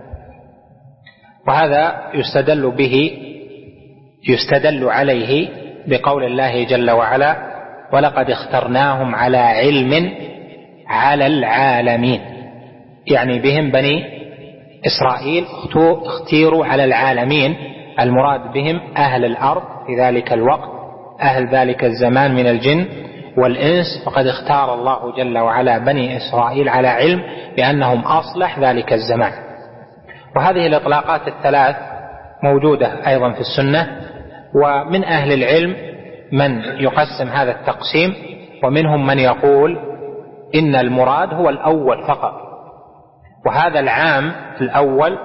وهذا يستدل به يستدل عليه بقول الله جل وعلا ولقد اخترناهم على علم على العالمين، يعني بهم بني إسرائيل اختيروا على العالمين، المراد بهم أهل الأرض في ذلك الوقت، أهل ذلك الزمان من الجن والإنس. فقد اختار الله جل وعلا بني إسرائيل على علم بأنهم أصلح ذلك الزمان. وهذه الإطلاقات الثلاث موجودة أيضا في السنة، ومن أهل العلم من يقسم هذا التقسيم، ومنهم من يقول إن المراد هو الأول فقط، وهذا العام الأول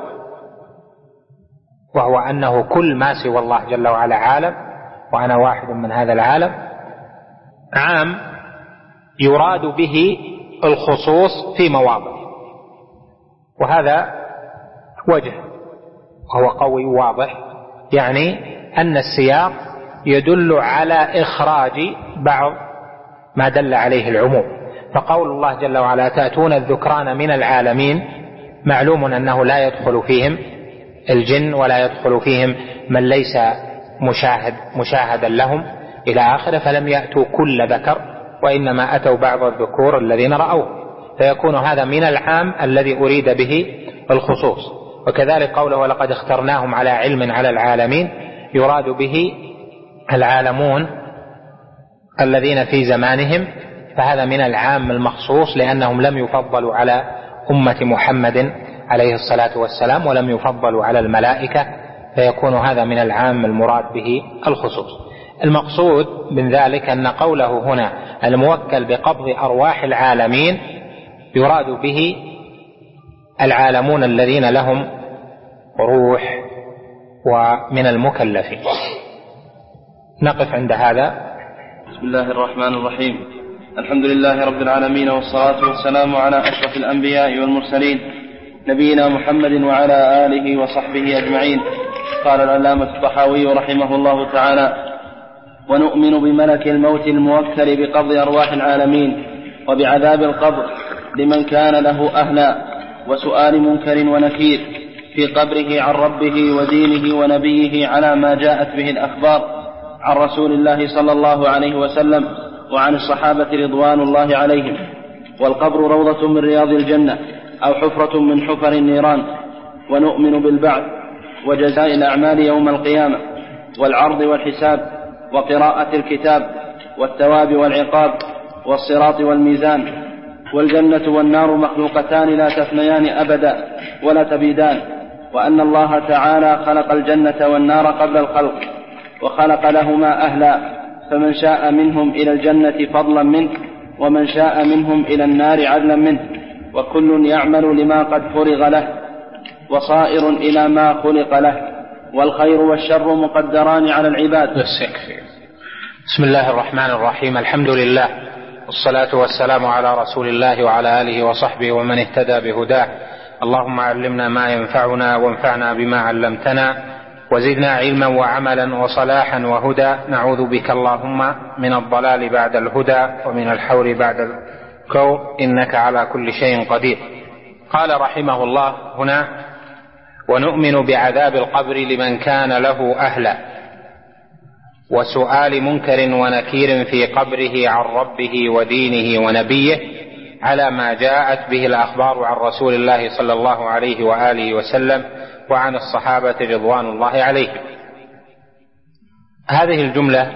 وهو أنه كل ما سوى الله جل وعلا عالم وأنا واحد من هذا العالم، عام يراد به الخصوص في مواضع، وهذا وجه وهو قوي واضح، يعني أن السياق يدل على إخراج بعض ما دل عليه العموم. فقول الله جل وعلا تأتون الذكران من العالمين معلوم أنه لا يدخل فيهم الجن ولا يدخل فيهم من ليس مشاهد مشاهدا لهم إلى آخره، فلم يأتوا كل ذكر وإنما أتوا بعض الذكور الذين رأوه، فيكون هذا من العام الذي أريد به الخصوص. وكذلك قوله ولقد اخترناهم على علم على العالمين يراد به العالمون الذين في زمانهم، فهذا من العام المخصوص لأنهم لم يفضلوا على أمة محمد عليه الصلاة والسلام ولم يفضلوا على الملائكة، فيكون هذا من العام المراد به الخصوص. المقصود من ذلك أن قوله هنا الموكل بقبض أرواح العالمين يراد به العالمون الذين لهم روح ومن المكلفين. نقف عند هذا. بسم الله الرحمن الرحيم. الحمد لله رب العالمين، والصلاة والسلام على أشرف الأنبياء والمرسلين نبينا محمد وعلى آله وصحبه أجمعين. قال العلامة الطحاوي رحمه الله تعالى: ونؤمن بملك الموت الموكل بقبض أرواح العالمين وبعذاب القبر لمن كان له أهلا، وسؤال منكر ونكير في قبره عن ربه ودينه ونبيه على ما جاءت به الأخبار عن رسول الله صلى الله عليه وسلم وعن الصحابة رضوان الله عليهم. والقبر روضة من رياض الجنة أو حفرة من حفر النيران. ونؤمن بالبعث وجزاء الأعمال يوم القيامة والعرض والحساب وقراءة الكتاب والثواب والعقاب والصراط والميزان. والجنة والنار مخلوقتان لا تفنيان أبدا ولا تبيدان. وأن الله تعالى خلق الجنة والنار قبل الخلق وخلق لهما أهلا، فمن شاء منهم إلى الجنة فضلا منه ومن شاء منهم إلى النار عدلا منه، وكل يعمل لما قد فرغ له وصائر إلى ما خلق له، والخير والشر مقدران على العباد. بسم الله الرحمن الرحيم. الحمد لله والصلاة والسلام على رسول الله وعلى آله وصحبه ومن اهتدى بهداه. اللهم علمنا ما ينفعنا وانفعنا بما علمتنا وزدنا علما وعملا وصلاحا وهدى. نعوذ بك اللهم من الضلال بعد الهدى ومن الحور بعد الكور، إنك على كل شيء قدير. قال رحمه الله هنا: ونؤمن بعذاب القبر لمن كان له أهلا، وسؤال منكر ونكير في قبره عن ربه ودينه ونبيه على ما جاءت به الأخبار عن رسول الله صلى الله عليه وآله وسلم وعن الصحابة رضوان الله عليهم. هذه الجملة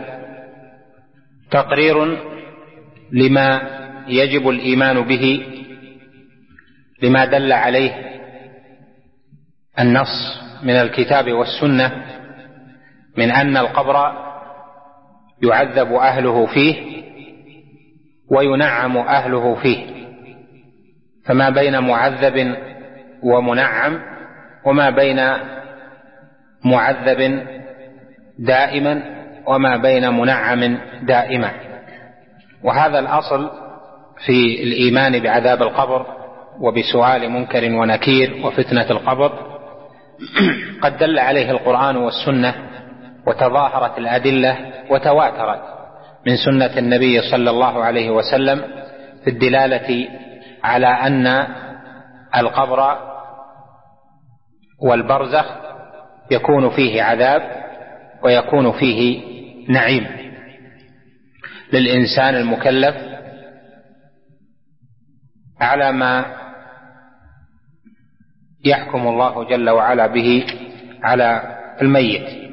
تقرير لما يجب الإيمان به، لما دل عليه النص من الكتاب والسنة من أن القبر يعذب أهله فيه وينعم أهله فيه، فما بين معذب ومنعم وما بين معذب دائما وما بين منعم دائما. وهذا الأصل في الإيمان بعذاب القبر وبسؤال منكر ونكير وفتنة القبر قد دل عليه القرآن والسنة، وتظاهرت الأدلة وتواترت من سنة النبي صلى الله عليه وسلم في الدلالة على أن القبر والبرزخ يكون فيه عذاب ويكون فيه نعيم للإنسان المكلف على ما يحكم الله جل وعلا به على الميت.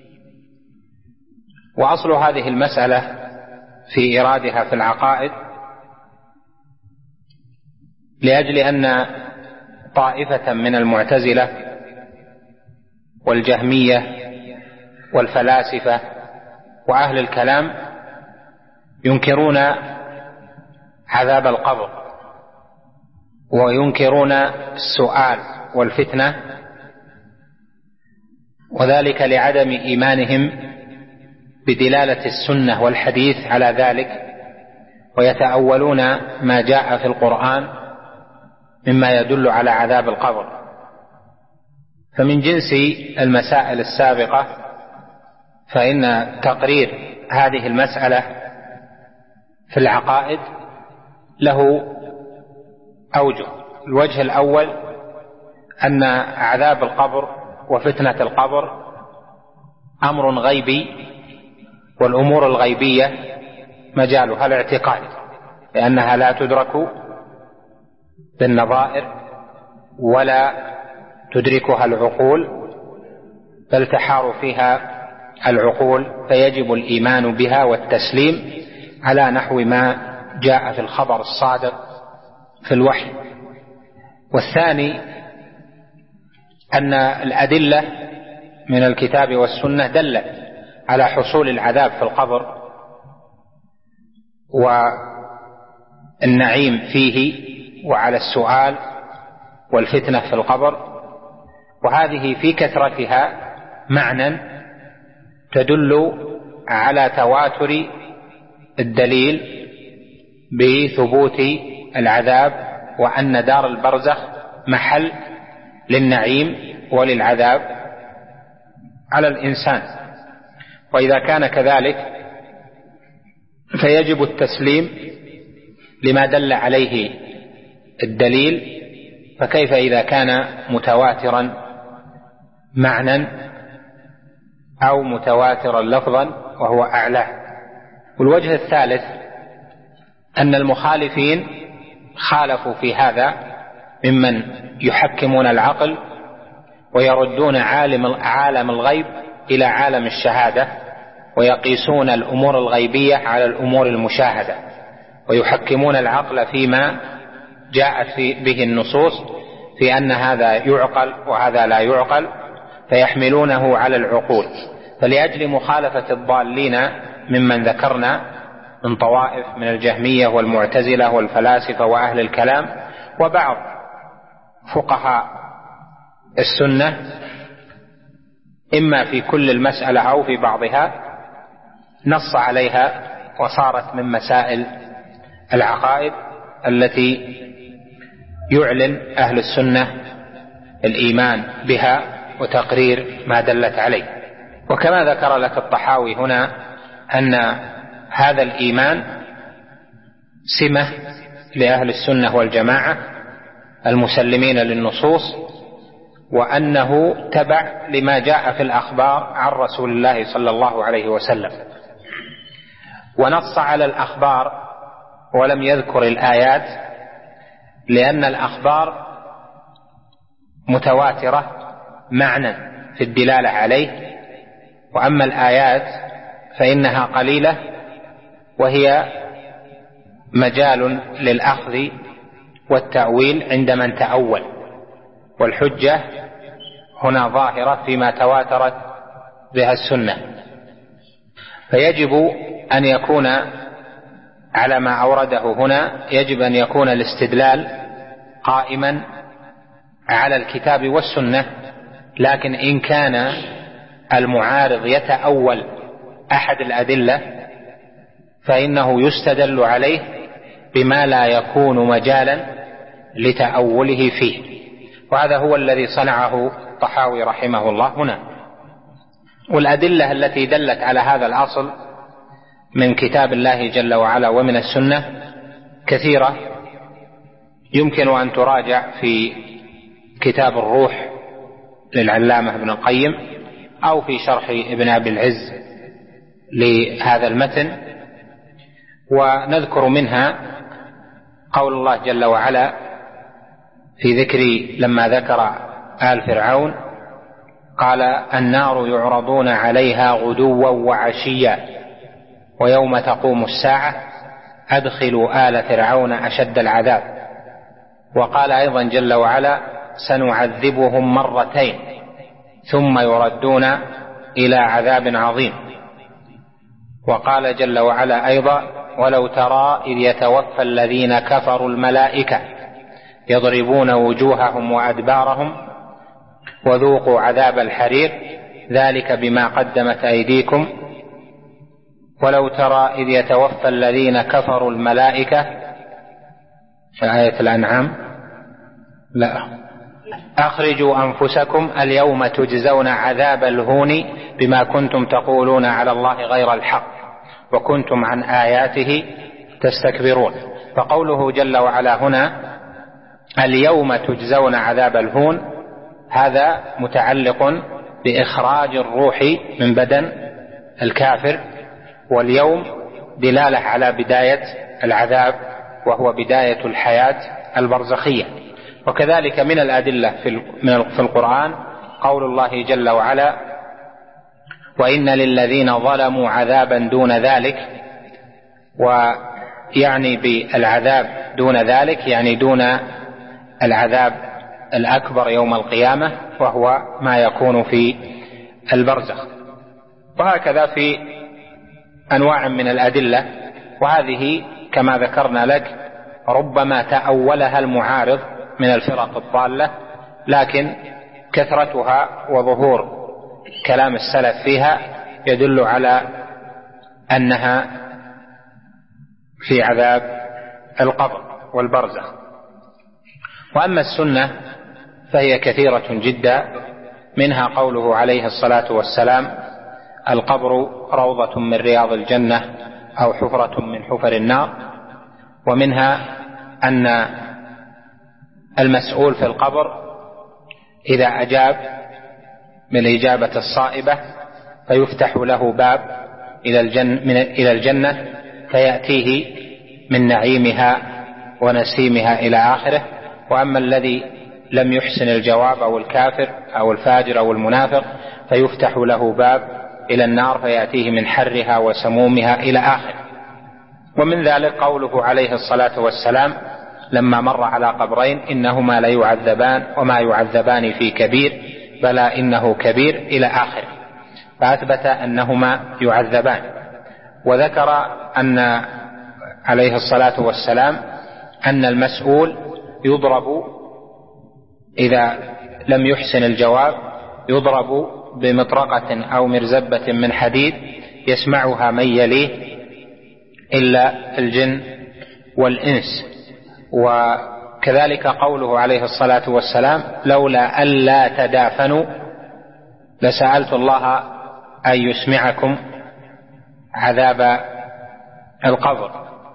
وأصل هذه المسألة في إيرادها في العقائد لأجل أن طائفة من المعتزلة والجهمية والفلاسفة وأهل الكلام ينكرون عذاب القبر وينكرون السؤال والفتنة، وذلك لعدم إيمانهم بدلالة السنة والحديث على ذلك، ويتأولون ما جاء في القرآن مما يدل على عذاب القبر. فمن جنس المسائل السابقة فإن تقرير هذه المسألة في العقائد له أوجه. الوجه الأول أن عذاب القبر وفتنة القبر أمر غيبي، والأمور الغيبية مجالها الاعتقاد، لأنها لا تدرك بالنظائر ولا تدركها العقول، بل تحار فيها العقول، فيجب الإيمان بها والتسليم على نحو ما جاء في الخبر الصادق في الوحي. والثاني أن الأدلة من الكتاب والسنة دلت على حصول العذاب في القبر والنعيم فيه، وعلى السؤال والفتنة في القبر، وهذه في كثرتها معنى تدل على تواتر الدليل بثبوت العذاب، وأن دار البرزخ محل للنعيم وللعذاب على الإنسان. وإذا كان كذلك فيجب التسليم لما دل عليه الدليل، فكيف إذا كان متواترا معنى أو متواترا لفظا وهو أعلاه. والوجه الثالث أن المخالفين خالفوا في هذا ممن يحكمون العقل ويردون عالم عالم الغيب إلى عالم الشهادة، ويقيسون الأمور الغيبية على الأمور المشاهدة، ويحكمون العقل فيما جاءت به النصوص في أن هذا يعقل وهذا لا يعقل، فيحملونه على العقول. فلأجل مخالفة الضالين ممن ذكرنا من طوائف من الجهمية والمعتزلة والفلاسفة وأهل الكلام وبعض فقهاء السنة، إما في كل المسألة أو في بعضها، نص عليها وصارت من مسائل العقائد التي يعلن أهل السنة الإيمان بها وتقرير ما دلت عليه. وكما ذكر لك الطحاوي هنا أن هذا الإيمان سمة لأهل السنة والجماعة المسلمين للنصوص، وأنه تبع لما جاء في الأخبار عن رسول الله صلى الله عليه وسلم، ونص على الأخبار ولم يذكر الآيات، لأن الأخبار متواترة معنى في الدلالة عليه، وأما الآيات فإنها قليلة وهي مجال للأخذ والتأويل عند من تأول، والحجة هنا ظاهرة فيما تواترت بها السنة. فيجب أن يكون على ما أورده هنا، يجب أن يكون الاستدلال قائما على الكتاب والسنة، لكن إن كان المعارض يتأول أحد الأدلة فإنه يستدل عليه بما لا يكون مجالا لتأوله فيه، وهذا هو الذي صنعه الطحاوي رحمه الله هنا. والأدلة التي دلت على هذا الأصل من كتاب الله جل وعلا ومن السنة كثيرة، يمكن أن تراجع في كتاب الروح للعلامة ابن القيم، أو في شرح ابن أبي العز لهذا المتن. ونذكر منها قول الله جل وعلا في ذكر لما ذكر آل فرعون، قال النار يعرضون عليها غدوا وعشيا ويوم تقوم الساعة أدخلوا آل فرعون أشد العذاب. وقال أيضا جل وعلا سنعذبهم مرتين ثم يردون إلى عذاب عظيم. وقال جل وعلا أيضا ولو ترى إذ يتوفى الذين كفروا الملائكة يضربون وجوههم وأدبارهم وذوقوا عذاب الحريق ذلك بما قدمت أيديكم. ولو ترى إذ يتوفى الذين كفروا الملائكة في آية الأنعام، لا أخرجوا أنفسكم اليوم تجزون عذاب الهون بما كنتم تقولون على الله غير الحق وكنتم عن آياته تستكبرون. فقوله جل وعلا هنا اليوم تجزون عذاب الهون، هذا متعلق بإخراج الروح من بدن الكافر، واليوم دلالة على بداية العذاب وهو بداية الحياة البرزخية. وكذلك من الأدلة في القرآن قول الله جل وعلا وإن للذين ظلموا عذابا دون ذلك، ويعني بالعذاب دون ذلك يعني دون العذاب الأكبر يوم القيامة، وهو ما يكون في البرزخ. وهكذا في أنواع من الأدلة، وهذه كما ذكرنا لك ربما تأولها المعارض من الفرق الضالة، لكن كثرتها وظهور كلام السلف فيها يدل على أنها في عذاب القبر والبرزخ. وأما السنة فهي كثيرة جدا، منها قوله عليه الصلاة والسلام: القبر روضة من رياض الجنة أو حفرة من حفر النار. ومنها أن المسؤول في القبر إذا أجاب بالإجابة الصائبة فيفتح له باب إلى الجنة, من إلى الجنة فيأتيه من نعيمها ونسيمها إلى آخره. وأما الذي لم يحسن الجواب أو الكافر أو الفاجر أو المنافق فيفتح له باب إلى النار فيأتيه من حرها وسمومها إلى آخره. ومن ذلك قوله عليه الصلاة والسلام لما مر على قبرين: إنهما ليعذبان وما يعذبان في كبير بلى إنه كبير إلى آخره، فأثبت أنهما يعذبان. وذكر أن عليه الصلاة والسلام أن المسؤول يضرب إذا لم يحسن الجواب، يضرب بمطرقة أو مرزبة من حديد يسمعها من يليه إلا الجن والإنس. وكذلك قوله عليه الصلاة والسلام: لولا ألا تدافنوا لسألت الله أن يسمعكم عذاب القبر.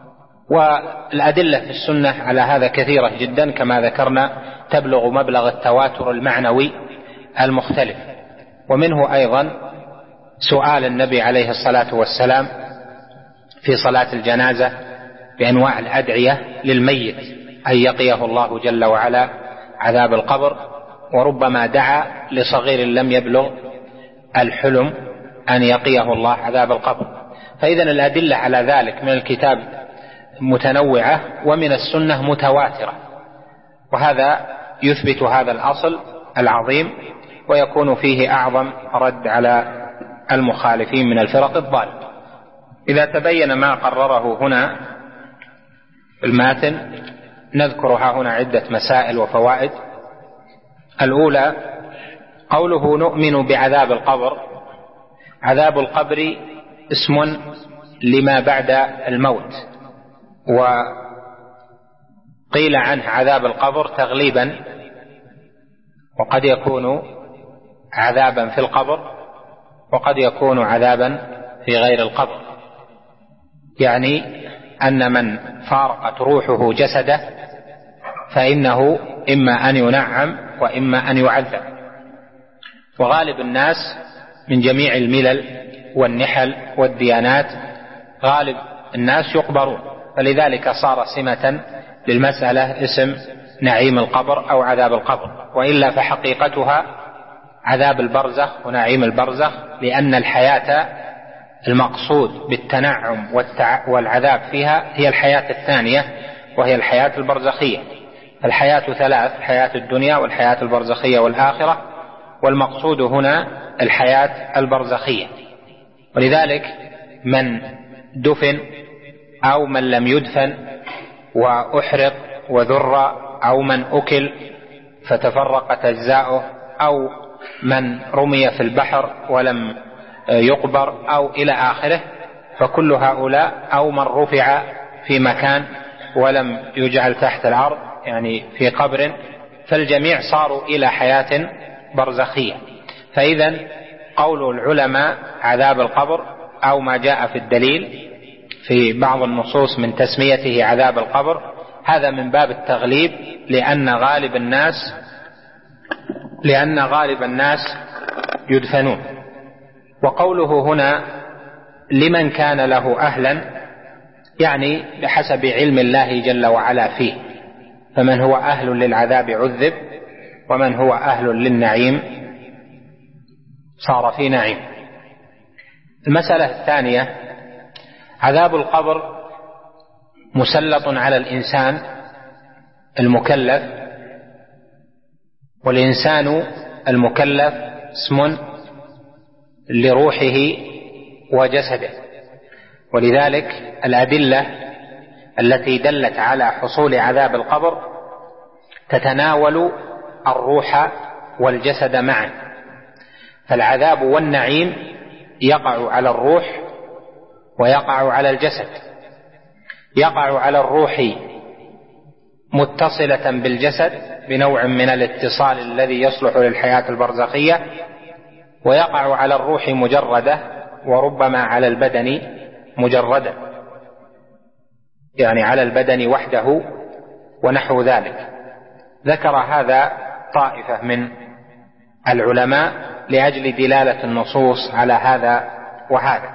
والأدلة في السنة على هذا كثيرة جدا كما ذكرنا، تبلغ مبلغ التواتر المعنوي المختلف. ومنه أيضا سؤال النبي عليه الصلاة والسلام في صلاة الجنازة بأنواع الأدعية للميت أن يقيه الله جل وعلا عذاب القبر، وربما دعا لصغير لم يبلغ الحلم أن يقيه الله عذاب القبر. فإذن الأدلة على ذلك من الكتاب متنوعة ومن السنة متواترة، وهذا يثبت هذا الأصل العظيم ويكون فيه أعظم رد على المخالفين من الفرق الضالة. إذا تبين ما قرره هنا الماتن نذكرها هنا عدة مسائل وفوائد. الأولى قوله نؤمن بعذاب القبر. عذاب القبر اسم لما بعد الموت، وقيل عنه عذاب القبر تغليبا، وقد يكون عذابا في القبر وقد يكون عذابا في غير القبر، يعني أن من فارقت روحه جسده فإنه إما أن ينعم وإما أن يعذب. وغالب الناس من جميع الملل والنحل والديانات غالب الناس يقبرون، فلذلك صار سمة للمسألة اسم نعيم القبر أو عذاب القبر، وإلا فحقيقتها عذاب البرزخ ونعيم البرزخ، لأن الحياة المقصود بالتنعم والعذاب فيها هي الحياة الثانية وهي الحياة البرزخية. الحياة ثلاث: الحياة الدنيا والحياة البرزخية والآخرة، والمقصود هنا الحياة البرزخية. ولذلك من دفن أو من لم يدفن وأحرق وذر، أو من أكل فتفرقت أجزاؤه، أو من رمي في البحر ولم يقبر، أو إلى آخره، فكل هؤلاء، أو من رفع في مكان ولم يجعل تحت الأرض يعني في قبر، فالجميع صاروا إلى حياة برزخية. فإذا قول العلماء عذاب القبر أو ما جاء في الدليل في بعض النصوص من تسميته عذاب القبر هذا من باب التغليب، لأن غالب الناس لأن غالب الناس يدفنون. وقوله هنا لمن كان له أهلا، يعني بحسب علم الله جل وعلا فيه، فمن هو أهل للعذاب عذب، ومن هو أهل للنعيم صار في نعيم. المسألة الثانية: عذاب القبر مسلط على الإنسان المكلف والإنسان المكلف اسم لروحه وجسده، ولذلك الأدلة التي دلت على حصول عذاب القبر تتناول الروح والجسد معا، فالعذاب والنعيم يقع على الروح ويقع على الجسد. يقع على الروح متصلة بالجسد بنوع من الاتصال الذي يصلح للحياة البرزخية، ويقع على الروح مجردة، وربما على البدن مجردة، يعني على البدن وحده ونحو ذلك. ذكر هذا طائفة من العلماء لأجل دلالة النصوص على هذا وهذا.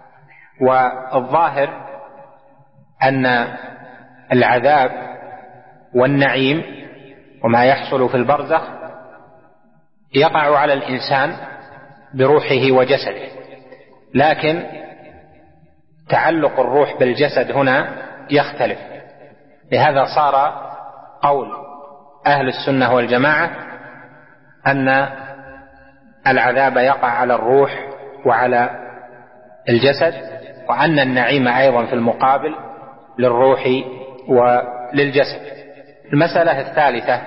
والظاهر أن العذاب والنعيم وما يحصل في البرزخ يقع على الإنسان بروحه وجسده، لكن تعلق الروح بالجسد هنا يختلف. لهذا صار قول أهل السنة والجماعة أن العذاب يقع على الروح وعلى الجسد، وأن النعيم أيضا في المقابل للروح وللجسد. المسألة الثالثة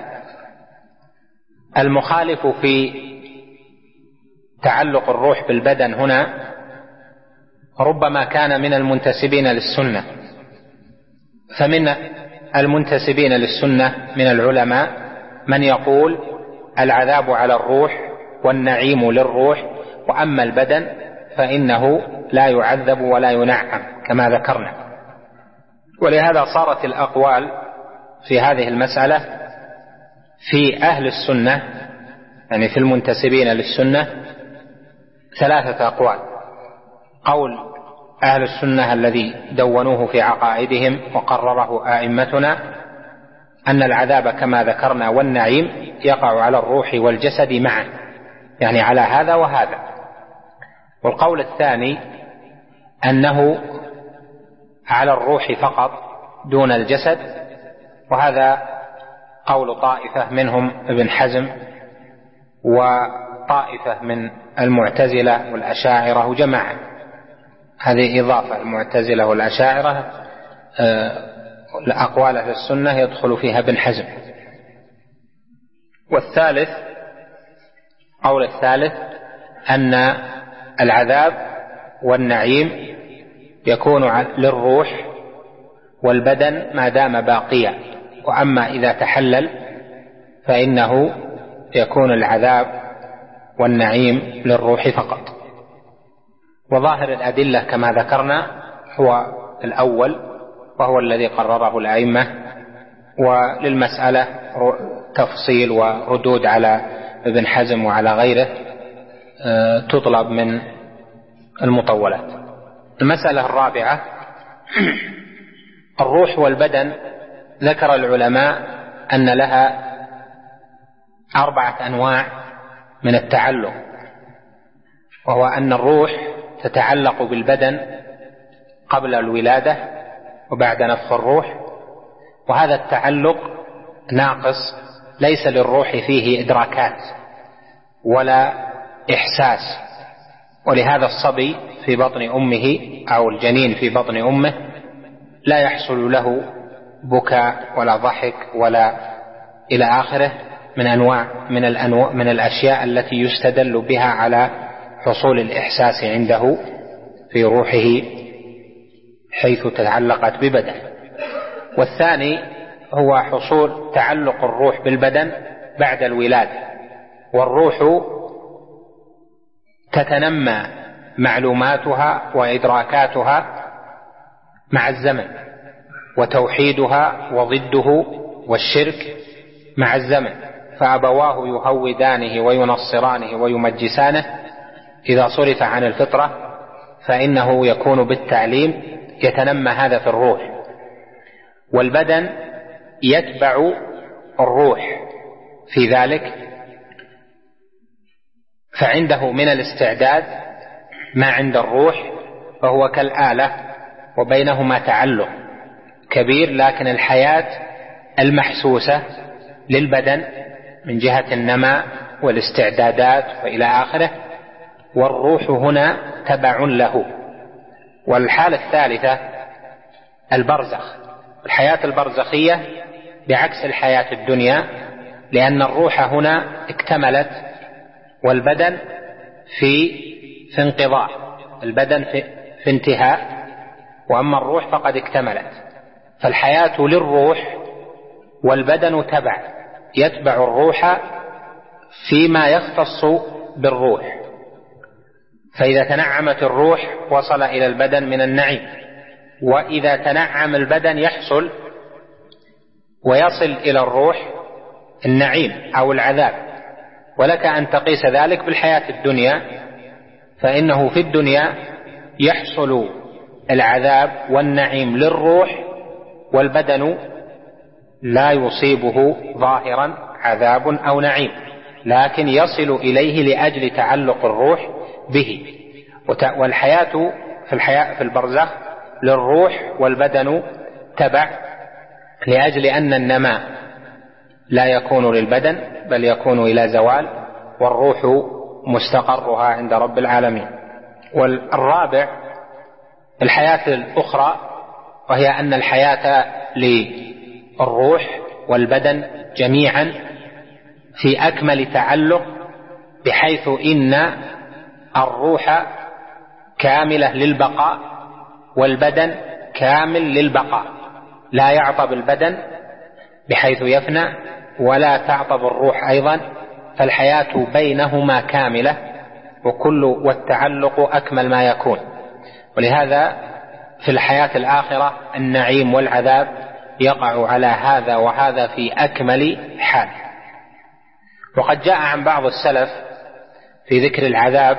المخالف في تعلق الروح بالبدن هنا ربما كان من المنتسبين للسنة، فمن المنتسبين للسنة من العلماء من يقول العذاب على الروح والنعيم للروح، وأما البدن فإنه لا يعذب ولا ينعم كما ذكرنا. ولهذا صارت الأقوال في هذه المسألة في أهل السنة، يعني في المنتسبين للسنة، ثلاثة أقوال. قول أهل السنة الذي دونوه في عقائدهم وقرره أئمتنا أن العذاب كما ذكرنا والنعيم يقع على الروح والجسد معا، يعني على هذا وهذا. والقول الثاني أنه على الروح فقط دون الجسد، وهذا قول طائفة منهم ابن حزم وطائفة من المعتزلة والأشاعرة وجماعة. هذه إضافة، المعتزلة والأشاعرة الأقوال أهل السنة يدخل فيها ابن حزم. والثالث قول الثالث أن العذاب والنعيم يكون للروح والبدن ما دام باقيا، وأما إذا تحلل فإنه يكون العذاب والنعيم للروح فقط. وظاهر الأدلة كما ذكرنا هو الأول، وهو الذي قرره الأئمة، وللمسألة تفصيل وردود على ابن حزم وعلى غيره تطلب من المطولات. المسألة الرابعة الروح والبدن. ذكر العلماء أن لها أربعة أنواع من التعلق، وهو أن الروح تتعلق بالبدن قبل الولادة وبعد نفخ الروح، وهذا التعلق ناقص، ليس للروح فيه إدراكات ولا إحساس. ولهذا الصبي في بطن أمه أو الجنين في بطن أمه لا يحصل له بكاء ولا ضحك ولا إلى آخره من أنواع من الأنواع من الأشياء التي يستدل بها على حصول الإحساس عنده في روحه حيث تعلقت ببدن. والثاني هو حصول تعلق الروح بالبدن بعد الولادة، والروح تتنمى معلوماتها وإدراكاتها مع الزمن، وتوحيدها وضده والشرك مع الزمن، فأبواه يهودانه وينصرانه ويمجسانه إذا صرف عن الفطرة، فإنه يكون بالتعليم يتنمى هذا في الروح. والبدن يتبع الروح في ذلك، فعنده من الاستعداد ما عند الروح، فهو كالآلة وبينهما تعلق كبير، لكن الحياة المحسوسة للبدن من جهة النماء والاستعدادات وإلى آخره، والروح هنا تبع له. والحالة الثالثة البرزخ، الحياة البرزخية بعكس الحياة الدنيا، لأن الروح هنا اكتملت والبدن في في انقضاء، البدن في, في انتهاء، وأما الروح فقد اكتملت. فالحياة للروح والبدن تبع، يتبع الروح فيما يختص بالروح. فإذا تنعمت الروح وصل إلى البدن من النعيم، وإذا تنعم البدن يحصل ويصل إلى الروح النعيم أو العذاب. ولك أن تقيس ذلك بالحياة الدنيا، فإنه في الدنيا يحصل العذاب والنعيم للروح، والبدن لا يصيبه ظاهرا عذاب أو نعيم، لكن يصل إليه لأجل تعلق الروح به. والحياة في الحياة في البرزخ للروح والبدن تبع، لأجل أن النماء لا يكون للبدن بل يكون إلى زوال، والروح مستقرها عند رب العالمين. والرابع الحياة الأخرى، وهي أن الحياة للروح والبدن جميعا في أكمل تعلق، بحيث إن الروح كاملة للبقاء والبدن كامل للبقاء، لا يعطب البدن بحيث يفنى ولا تعطب الروح أيضا، فالحياة بينهما كاملة، وكل والتعلق أكمل ما يكون. ولهذا في الحياة الآخرة النعيم والعذاب يقع على هذا وهذا في أكمل حال. وقد جاء عن بعض السلف في ذكر العذاب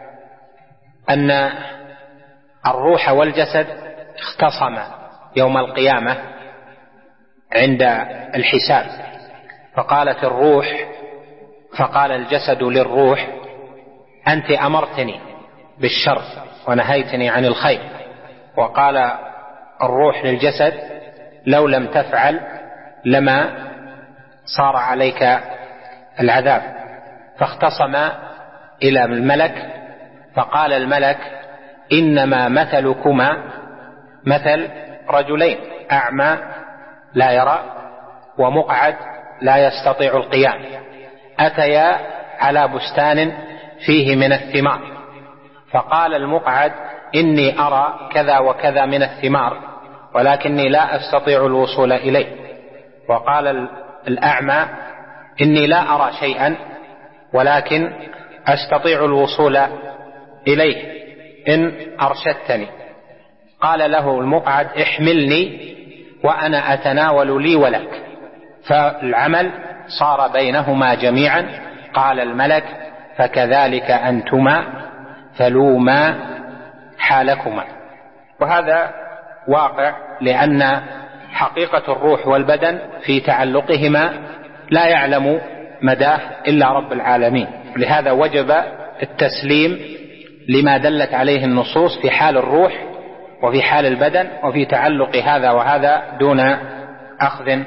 أن الروح والجسد اختصما يوم القيامة عند الحساب، فقالت الروح فقال الجسد للروح: أنت أمرتني بالشر ونهيتني عن الخير. وقال الروح للجسد: لو لم تفعل لما صار عليك العذاب. فاختصم إلى الملك، فقال الملك: إنما مثلكما مثل رجلين، أعمى لا يرى ومقعد لا يستطيع القيام، أتيا على بستان فيه من الثمار، فقال المقعد: إني أرى كذا وكذا من الثمار ولكني لا أستطيع الوصول إليه. وقال الأعمى: إني لا أرى شيئا ولكن أستطيع الوصول إليه إن أرشدتني. قال له المقعد: احملني وأنا أتناول لي ولك. فالعمل صار بينهما جميعا. قال الملك: فكذلك أنتما فلوما حالكما. وهذا واقع، لأن حقيقة الروح والبدن في تعلقهما لا يعلم مداه إلا رب العالمين. لهذا وجب التسليم لما دلت عليه النصوص في حال الروح وفي حال البدن وفي تعلق هذا وهذا، دون أخذ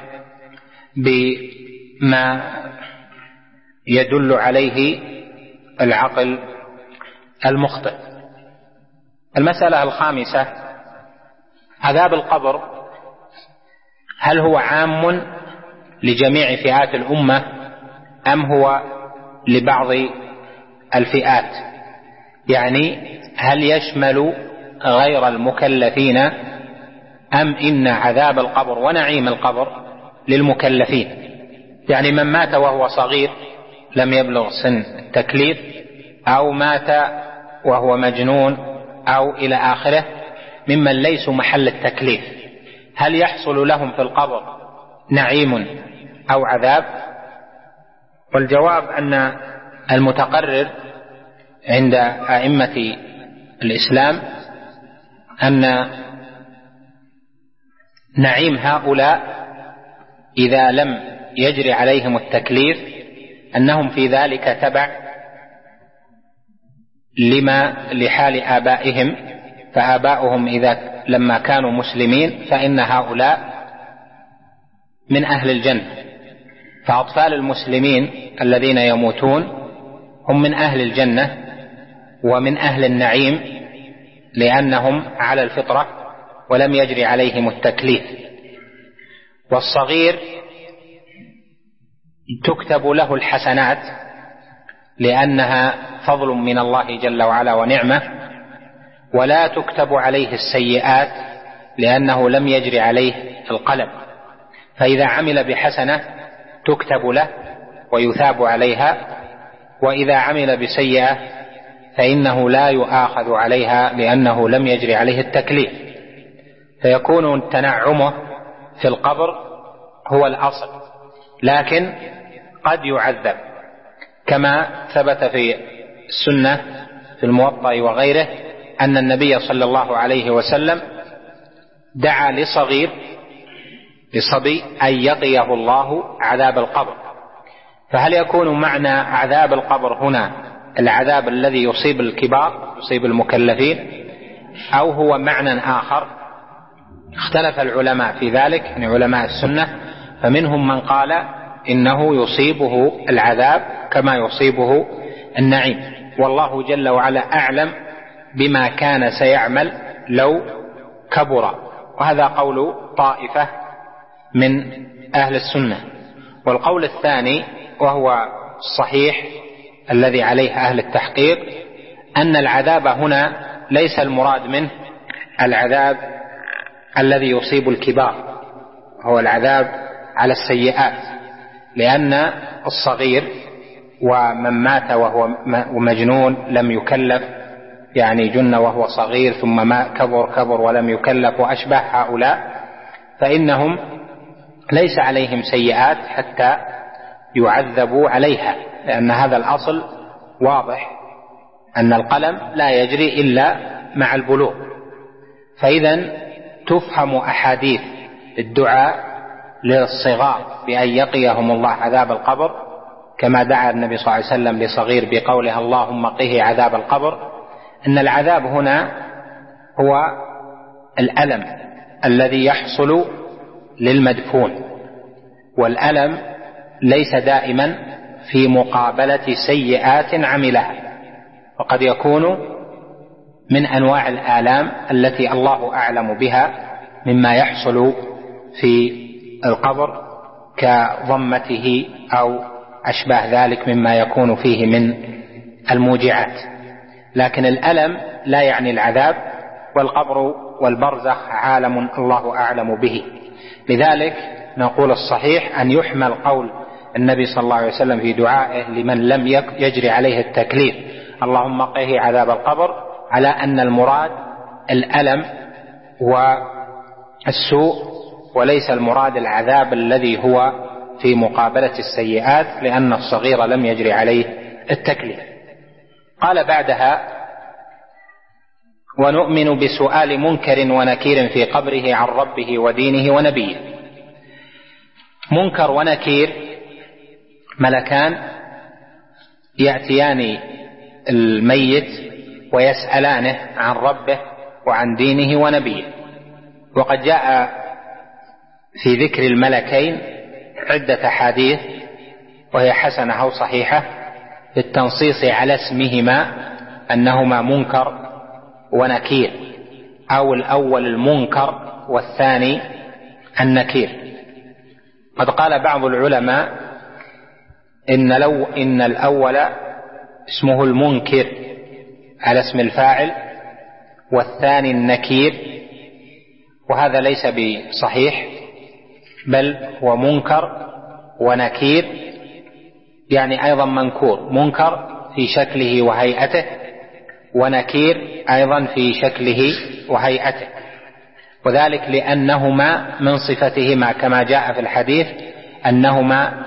بما يدل عليه العقل المخطئ. المسألة الخامسة: عذاب القبر هل هو عام لجميع فئات الأمة أم هو لبعض الفئات؟ يعني هل يشمل غير المكلفين أم إن عذاب القبر ونعيم القبر للمكلفين؟ يعني من مات وهو صغير لم يبلغ سن التكليف، أو مات وهو مجنون، أو إلى آخره ممن ليسوا محل التكليف، هل يحصل لهم في القبر نعيم أو عذاب؟ والجواب أن المتقرر عند أئمة الإسلام أن نعيم هؤلاء إذا لم يجري عليهم التكليف أنهم في ذلك تبع لما لحال آبائهم، فآباؤهم إذا لما كانوا مسلمين فإن هؤلاء من أهل الجنة، فأطفال المسلمين الذين يموتون هم من أهل الجنة ومن أهل النعيم لأنهم على الفطرة ولم يجري عليهم التكليف. والصغير تكتب له الحسنات لأنها فضل من الله جل وعلا ونعمة، ولا تكتب عليه السيئات لأنه لم يجري عليه القلم، فإذا عمل بحسنة تكتب له ويثاب عليها، وإذا عمل بسيئة فإنه لا يؤاخذ عليها لأنه لم يجري عليه التكليف، فيكون تنعمه في القبر هو الأصل، لكن قد يعذب كما ثبت في السنة في الموطأ وغيره أن النبي صلى الله عليه وسلم دعا لصغير لصبي أن يقيه الله عذاب القبر. فهل يكون معنى عذاب القبر هنا العذاب الذي يصيب الكبار يصيب المكلفين، أو هو معنى آخر؟ اختلف العلماء في ذلك، يعني علماء السنة، فمنهم من قال إنه يصيبه العذاب كما يصيبه النعيم، والله جل وعلا أعلم بما كان سيعمل لو كبر، وهذا قول طائفة من أهل السنة. والقول الثاني وهو الصحيح الذي عليه أهل التحقيق أن العذاب هنا ليس المراد منه العذاب الذي يصيب الكبار، هو العذاب على السيئات، لأن الصغير ومن مات وهو مجنون لم يكلف، يعني جن وهو صغير ثم ما كبر كبر ولم يكلف وأشبه هؤلاء، فإنهم ليس عليهم سيئات حتى يعذبوا عليها، لأن هذا الأصل واضح أن القلم لا يجري إلا مع البلوغ. فإذا تفهم أحاديث الدعاء للصغار بأن يقيهم الله عذاب القبر، كما دعا النبي صلى الله عليه وسلم لصغير بقوله اللهم قه عذاب القبر، أن العذاب هنا هو الألم الذي يحصل للمدفون، والألم ليس دائما في مقابلة سيئات عملها، وقد يكون من أنواع الآلام التي الله أعلم بها مما يحصل في القبر كضمته أو أشباه ذلك مما يكون فيه من الموجعات، لكن الألم لا يعني العذاب، والقبر والبرزخ عالم الله أعلم به. لذلك نقول الصحيح أن يحمل قول النبي صلى الله عليه وسلم في دعائه لمن لم يجري عليه التكليف اللهم قه عذاب القبر على أن المراد الألم والسوء، وليس المراد العذاب الذي هو في مقابلة السيئات، لأن الصغير لم يجري عليه التكليف. قال بعدها ونؤمن بسؤال منكر ونكير في قبره عن ربه ودينه ونبيه. منكر ونكير ملكان يأتيان الميت ويسألانه عن ربه وعن دينه ونبيه، وقد جاء في ذكر الملكين عدة حديث وهي حسنة أو صحيحة بالتنصيص على اسمهما أنهما منكر ونكير، أو الأول المنكر والثاني النكير. قد قال بعض العلماء إن لو إن الأول اسمه المنكر على اسم الفاعل والثاني النكير، وهذا ليس بصحيح، بل هو منكر ونكير، يعني أيضا منكور، منكر في شكله وهيئته، ونكير أيضا في شكله وهيئته، وذلك لأنهما من صفتهما كما جاء في الحديث أنهما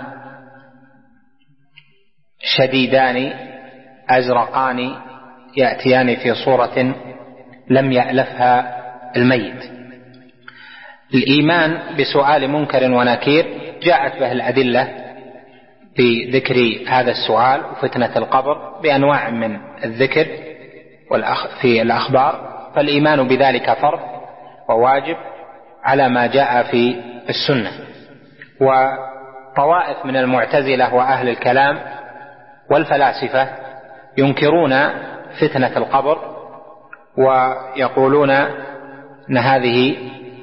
شديدان أزرقان يأتيان في صورة لم يألفها الميت. الإيمان بسؤال منكر ونكير جاءت به الأدلة في ذكر هذا السؤال وفتنة القبر بأنواع من الذكر في الأخبار، فالإيمان بذلك فرض وواجب على ما جاء في السنة. طوائف من المعتزلة وأهل الكلام والفلاسفة ينكرون فتنة القبر، ويقولون أن هذه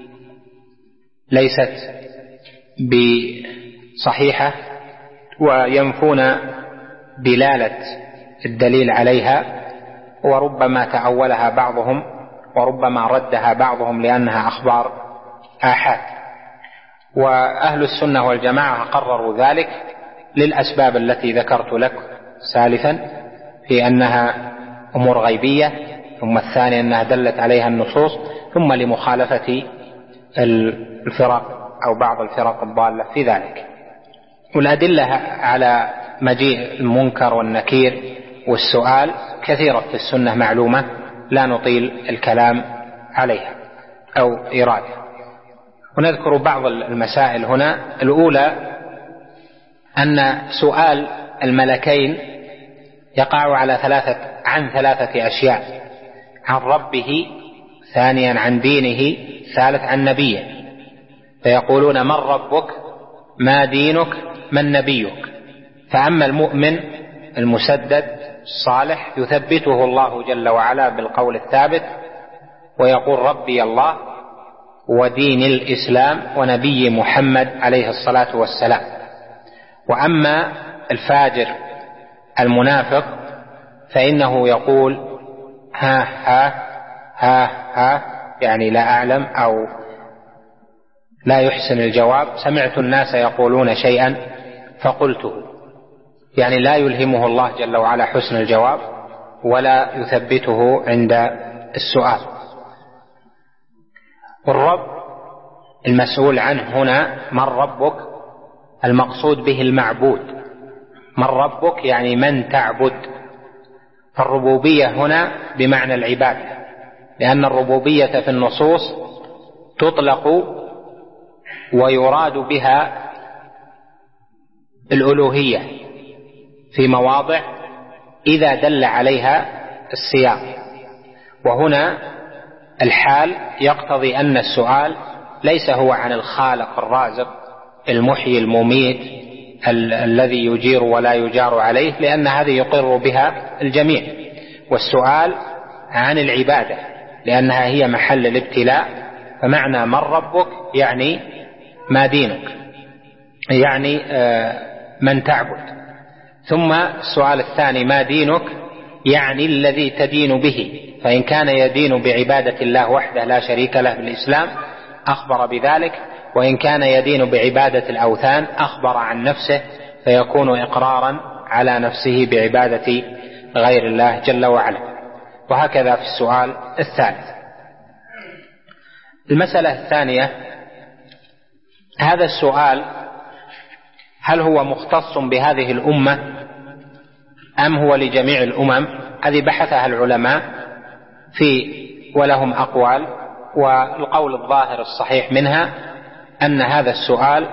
ليست بصحيحة، وينفون دلالة الدليل عليها، وربما تأولها بعضهم وربما ردها بعضهم لأنها أخبار آحاد. وأهل السنة والجماعة قرروا ذلك للأسباب التي ذكرت لك سالفا، في أنها أمور غيبية، ثم الثاني أنها دلت عليها النصوص، ثم لمخالفة الفرق أو بعض الفرق الضالة في ذلك. والأدلة على مجيء المنكر والنكير والسؤال كثيرة في السنة معلومة، لا نطيل الكلام عليها أو إيرادها. ونذكر بعض المسائل هنا. الأولى أن سؤال الملكين يقع على ثلاثة عن ثلاثة أشياء: عن ربه، ثانيا عن دينه، ثالث عن نبيه. فيقولون: من ربك؟ ما دينك؟ من نبيك؟ فأما المؤمن المسدد الصالح يثبته الله جل وعلا بالقول الثابت، ويقول: ربي الله ودين الإسلام ونبي محمد عليه الصلاة والسلام. وأما الفاجر المنافق فإنه يقول: ها ها ها ها، يعني لا أعلم أو لا يحسن الجواب، سمعت الناس يقولون شيئا فقلته، يعني لا يلهمه الله جل وعلا حسن الجواب ولا يثبته عند السؤال. والرب المسؤول عنه هنا من ربك، المقصود به المعبود. من ربك يعني من تعبد. فالربوبية هنا بمعنى العبادة، لأن الربوبية في النصوص تطلق ويراد بها الألوهية في مواضع إذا دل عليها السياق. وهنا الحال يقتضي أن السؤال ليس هو عن الخالق الرازق المحيي المميت ال- الذي يجير ولا يجار عليه، لأن هذه يقر بها الجميع. والسؤال عن العبادة لأنها هي محل الابتلاء. فمعنى من ربك يعني ما دينك، يعني من تعبد. ثم السؤال الثاني ما دينك، يعني الذي تدين به. فإن كان يدين بعبادة الله وحده لا شريك له بالإسلام أخبر بذلك، وإن كان يدين بعبادة الأوثان أخبر عن نفسه، فيكون إقرارا على نفسه بعبادة غير الله جل وعلا. وهكذا في السؤال الثالث. المسألة الثانية: هذا السؤال هل هو مختص بهذه الأمة أم هو لجميع الأمم؟ هذه بحثها العلماء في ولهم أقوال، والقول الظاهر الصحيح منها أن هذا السؤال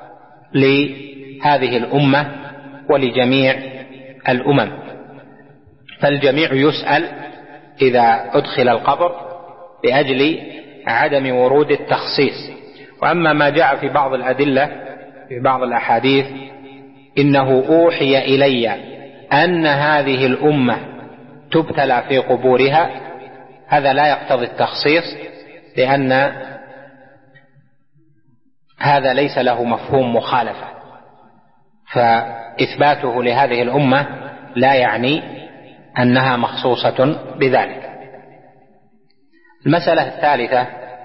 لهذه الأمة ولجميع الأمم. فالجميع يسأل إذا أدخل القبر لأجل عدم ورود التخصيص. وأما ما جاء في بعض الأدلة في بعض الأحاديث إنه أوحي إلي أن هذه الأمة تبتلى في قبورها، هذا لا يقتضي التخصيص، لأن هذا ليس له مفهوم مخالفة، فإثباته لهذه الأمة لا يعني أنها مخصوصة بذلك. المسألة الثالثة: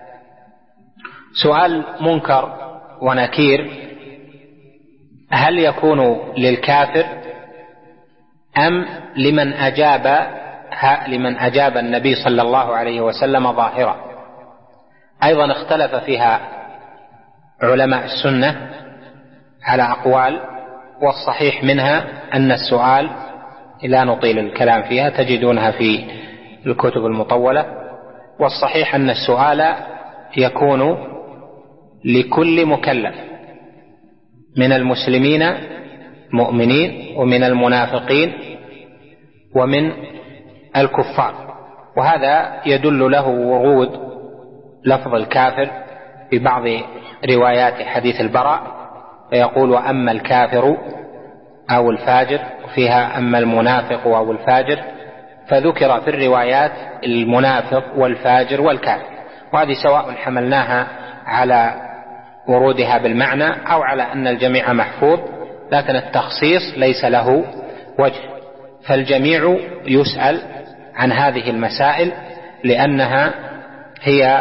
سؤال منكر ونكير هل يكون للكافر أم لمن أجاب لمن أجاب النبي صلى الله عليه وسلم ظاهرا؟ أيضا اختلف فيها علماء السنة على أقوال، والصحيح منها أن السؤال لا نطيل الكلام فيها، تجدونها في الكتب المطولة. والصحيح أن السؤال يكون لكل مكلف من المسلمين مؤمنين ومن المنافقين ومن الكفار. وهذا يدل له ورود لفظ الكافر في بعض روايات حديث البراء، فيقول وأما الكافر أو الفاجر، وفيها أما المنافق أو الفاجر، فذكر في الروايات المنافق والفاجر والكافر، وهذه سواء حملناها على ورودها بالمعنى أو على أن الجميع محفوظ، لكن التخصيص ليس له وجه، فالجميع يسأل عن هذه المسائل لأنها هي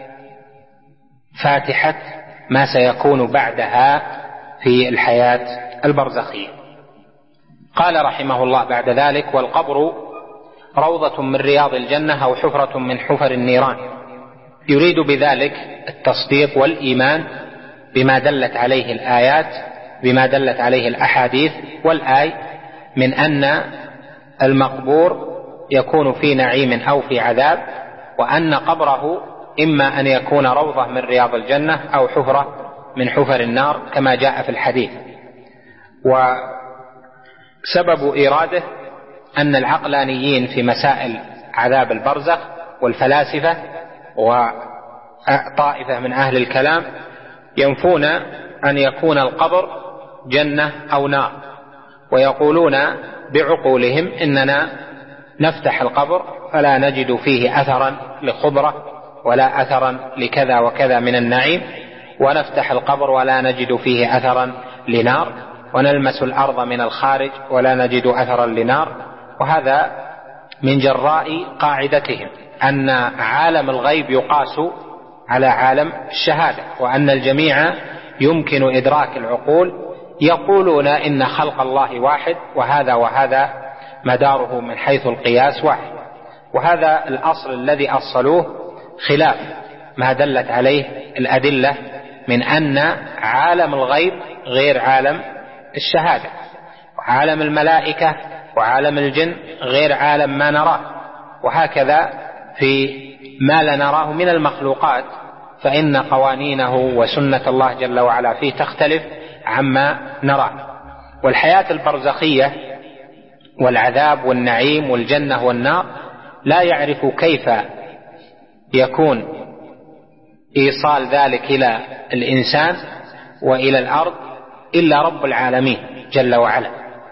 فاتحة ما سيكون بعدها في الحياة البرزخية. قال رحمه الله بعد ذلك: والقبر روضة من رياض الجنة أو حفرة من حفر النيران. يريد بذلك التصديق والإيمان بما دلت عليه الآيات، بما دلت عليه الأحاديث والآي، من أن المقبور يكون في نعيم أو في عذاب، وأن قبره إما أن يكون روضة من رياض الجنة أو حفرة من حفر النار كما جاء في الحديث. وسبب إيراده أن العقلانيين في مسائل عذاب البرزخ والفلاسفة وطائفة من أهل الكلام ينفون أن يكون القبر جنة أو نار، ويقولون بعقولهم إننا نفتح القبر فلا نجد فيه أثرا لخضرة ولا أثرا لكذا وكذا من النعيم، ونفتح القبر ولا نجد فيه أثرا لنار، ونلمس الأرض من الخارج ولا نجد أثرا لنار. وهذا من جراء قاعدتهم أن عالم الغيب يقاس على عالم الشهادة، وأن الجميع يمكن إدراك العقول. يقولون إن خلق الله واحد، وهذا وهذا مداره من حيث القياس واحد، وهذا الأصل الذي أصلوه خلاف ما دلت عليه الأدلة من أن عالم الغيب غير عالم الشهادة، وعالم الملائكة وعالم الجن غير عالم ما نراه، وهكذا في ما لا نراه من المخلوقات، فإن قوانينه وسنة الله جل وعلا فيه تختلف عما نراه. والحياة البرزخية والعذاب والنعيم والجنة والنار لا يعرف كيف يكون إيصال ذلك إلى الإنسان وإلى الأرض إلا رب العالمين جل وعلا.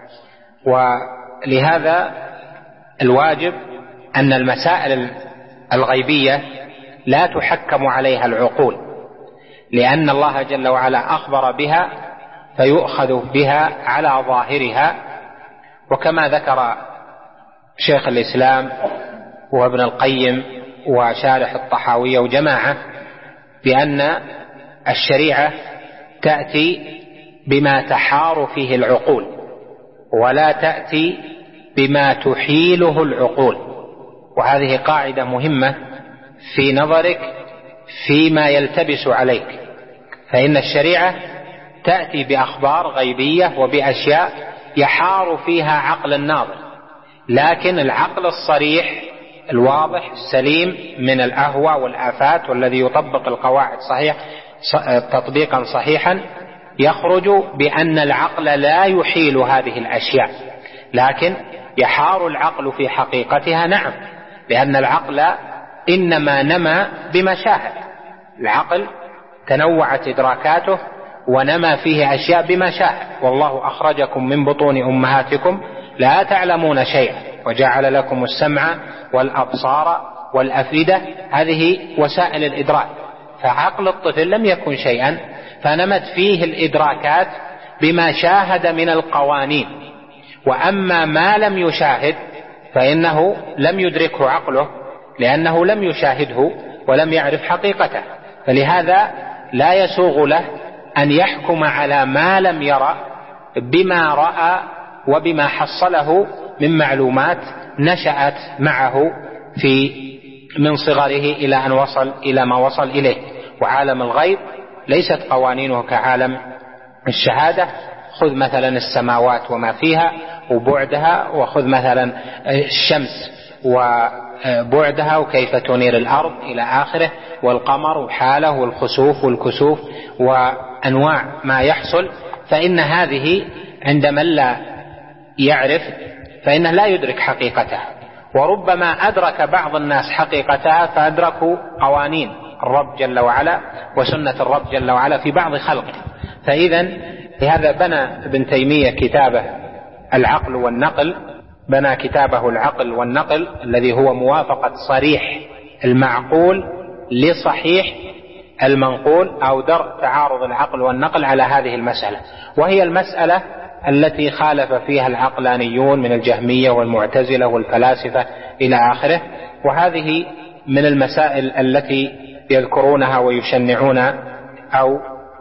ولهذا الواجب أن المسائل الغيبية لا تحكم عليها العقول، لأن الله جل وعلا أخبر بها فيؤخذ بها على ظاهرها. وكما ذكر شيخ الإسلام وابن القيم وشارح الطحاوية وجماعة بأن الشريعة تأتي بما تحار فيه العقول، ولا تأتي بما تحيله العقول، وهذه قاعدة مهمة في نظرك فيما يلتبس عليك، فإن الشريعة تأتي بأخبار غيبية وبأشياء يحار فيها عقل الناظر، لكن العقل الصريح الواضح السليم من الأهوى والآفات والذي يطبق القواعد صحيح تطبيقا صحيحا يخرج بأن العقل لا يحيل هذه الأشياء، لكن يحار العقل في حقيقتها. نعم، لأن العقل إنما نما بما شاهد، العقل تنوعت إدراكاته ونما فيه أشياء بما شاهد. والله أخرجكم من بطون أمهاتكم لا تعلمون شيئا وجعل لكم السمع والأبصار والأفئدة، هذه وسائل الإدراك. فعقل الطفل لم يكن شيئا، فنمت فيه الإدراكات بما شاهد من القوانين. وأما ما لم يشاهد فإنه لم يدركه عقله، لأنه لم يشاهده ولم يعرف حقيقته، فلهذا لا يسوغ له أن يحكم على ما لم يرى بما رأى وبما حصله من معلومات نشأت معه في من صغره إلى أن وصل إلى ما وصل إليه. وعالم الغيب ليست قوانينه كعالم الشهادة. خذ مثلا السماوات وما فيها وبعدها، وخذ مثلا الشمس وبعدها وكيف تنير الأرض إلى آخره، والقمر وحاله والخسوف والكسوف وأنواع ما يحصل، فإن هذه عند من لا يعرف فإنه لا يدرك حقيقتها. وربما أدرك بعض الناس حقيقتها فأدركوا قوانين الرب جل وعلا وسنة الرب جل وعلا في بعض خلقه. فإذا لهذا بنى ابن تيمية كتابه العقل والنقل، بنى كتابه العقل والنقل الذي هو موافقة صريح المعقول لصحيح المنقول، أو درء تعارض العقل والنقل على هذه المسألة، وهي المسألة التي خالف فيها العقلانيون من الجهمية والمعتزلة والفلاسفة إلى آخره. وهذه من المسائل التي يذكرونها ويشنعون أو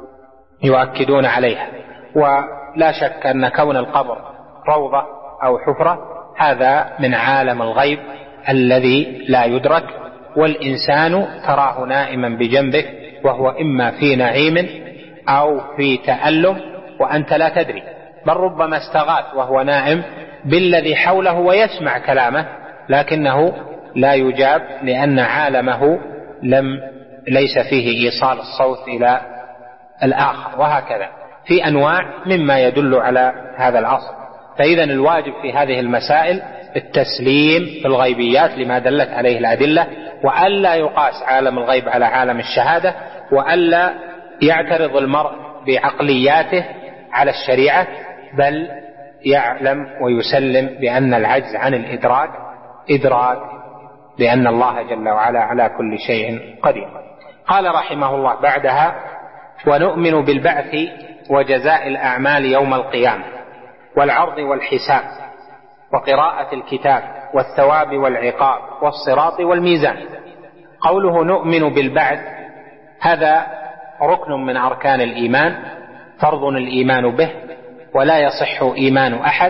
يؤكدون عليها. ولا شك أن كون القبر روضة أو حفرة هذا من عالم الغيب الذي لا يدرك، والإنسان تراه نائما بجنبك وهو إما في نعيم أو في تألم وأنت لا تدري، بل ربما استغاث وهو نائم بالذي حوله ويسمع كلامه لكنه لا يجاب، لأن عالمه لم ليس فيه إيصال الصوت إلى الآخر. وهكذا في أنواع مما يدل على هذا الأصل. فإذا الواجب في هذه المسائل التسليم في الغيبيات لما دلت عليه الأدلة، وألا يقاس عالم الغيب على عالم الشهادة، وألا يعترض المرء بعقلياته على الشريعة، بل يعلم ويسلم بأن العجز عن الإدراك إدراك، لأن الله جل وعلا على كل شيء قدير. قال رحمه الله بعدها: ونؤمن بالبعث وجزاء الأعمال يوم القيامة والعرض والحساب وقراءة الكتاب والثواب والعقاب والصراط والميزان. قوله نؤمن بالبعث هذا ركن من أركان الإيمان، فرض الإيمان به، ولا يصح إيمان أحد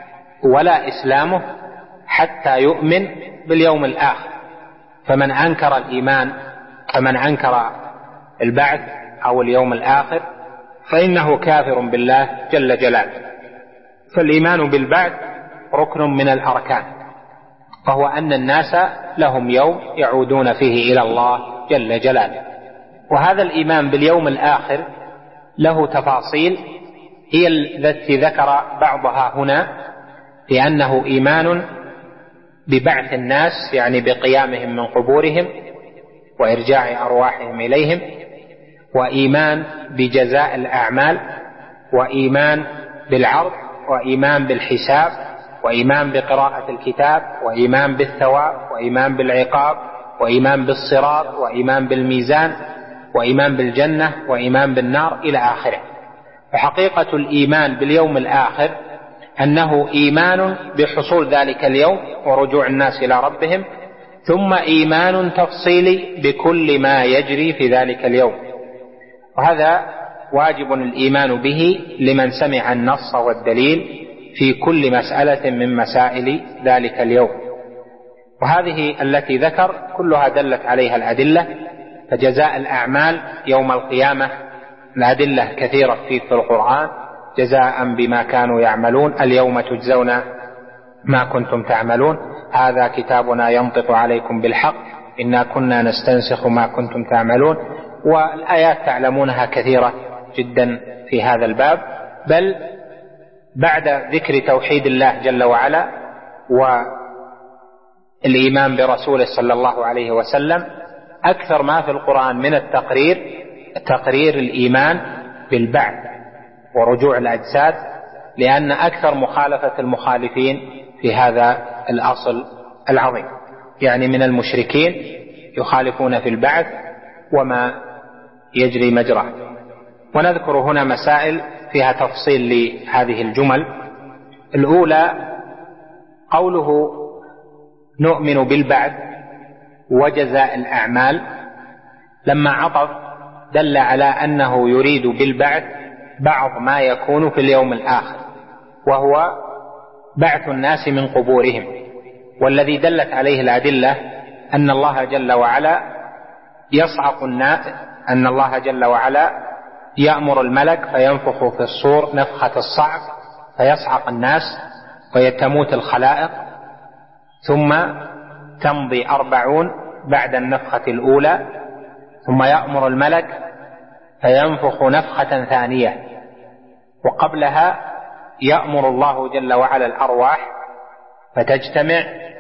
ولا إسلامه حتى يؤمن باليوم الآخر. فمن أنكر الإيمان فمن أنكر البعث أو اليوم الآخر فإنه كافر بالله جل جلاله. فالإيمان بالبعث ركن من الأركان، وهو أن الناس لهم يوم يعودون فيه إلى الله جل جلاله. وهذا الإيمان باليوم الآخر له تفاصيل هي التي ذكر بعضها هنا، لأنه إيمان ببعث الناس يعني بقيامهم من قبورهم وإرجاع أرواحهم إليهم، وإيمان بجزاء الأعمال، وإيمان بالعرض، وإيمان بالحساب، وإيمان بقراءة الكتاب، وإيمان بالثواب، وإيمان بالعقاب، وإيمان بالصراط، وإيمان بالميزان، وإيمان بالجنة، وإيمان بالنار إلى آخره. فحقيقة الإيمان باليوم الآخر أنه إيمان بحصول ذلك اليوم ورجوع الناس إلى ربهم، ثم إيمان تفصيلي بكل ما يجري في ذلك اليوم، وهذا واجب الإيمان به لمن سمع النص والدليل في كل مسألة من مسائل ذلك اليوم. وهذه التي ذكر كلها دلت عليها الأدلة. فجزاء الأعمال يوم القيامة الأدلة كثيرة في القرآن: جزاء بما كانوا يعملون، اليوم تجزون ما كنتم تعملون، هذا كتابنا ينطق عليكم بالحق، إنا كنا نستنسخ ما كنتم تعملون. والآيات تعلمونها كثيرة جدا في هذا الباب. بل بعد ذكر توحيد الله جل وعلا والإيمان برسوله صلى الله عليه وسلم، أكثر ما في القرآن من التقرير تقرير الإيمان بالبعث ورجوع الأجساد، لأن أكثر مخالفة المخالفين في هذا الأصل العظيم، يعني من المشركين يخالفون في البعث وما يجري مجراه. ونذكر هنا مسائل فيها تفصيل لهذه الجمل. الأولى قوله نؤمن بالبعث وجزاء الأعمال، لما عطف دل على أنه يريد بالبعث بعض ما يكون في اليوم الآخر، وهو بعث الناس من قبورهم. والذي دلت عليه الأدلة أن الله جل وعلا يصعق الناس، أن الله جل وعلا يأمر الملك فينفخ في الصور نفخة الصعق فيصعق الناس ويتموت الخلائق، ثم تمضي أربعون بعد النفخة الأولى، ثم يأمر الملك فينفخ نفخة ثانية، وقبلها يأمر الله جل وعلا الأرواح فتجتمع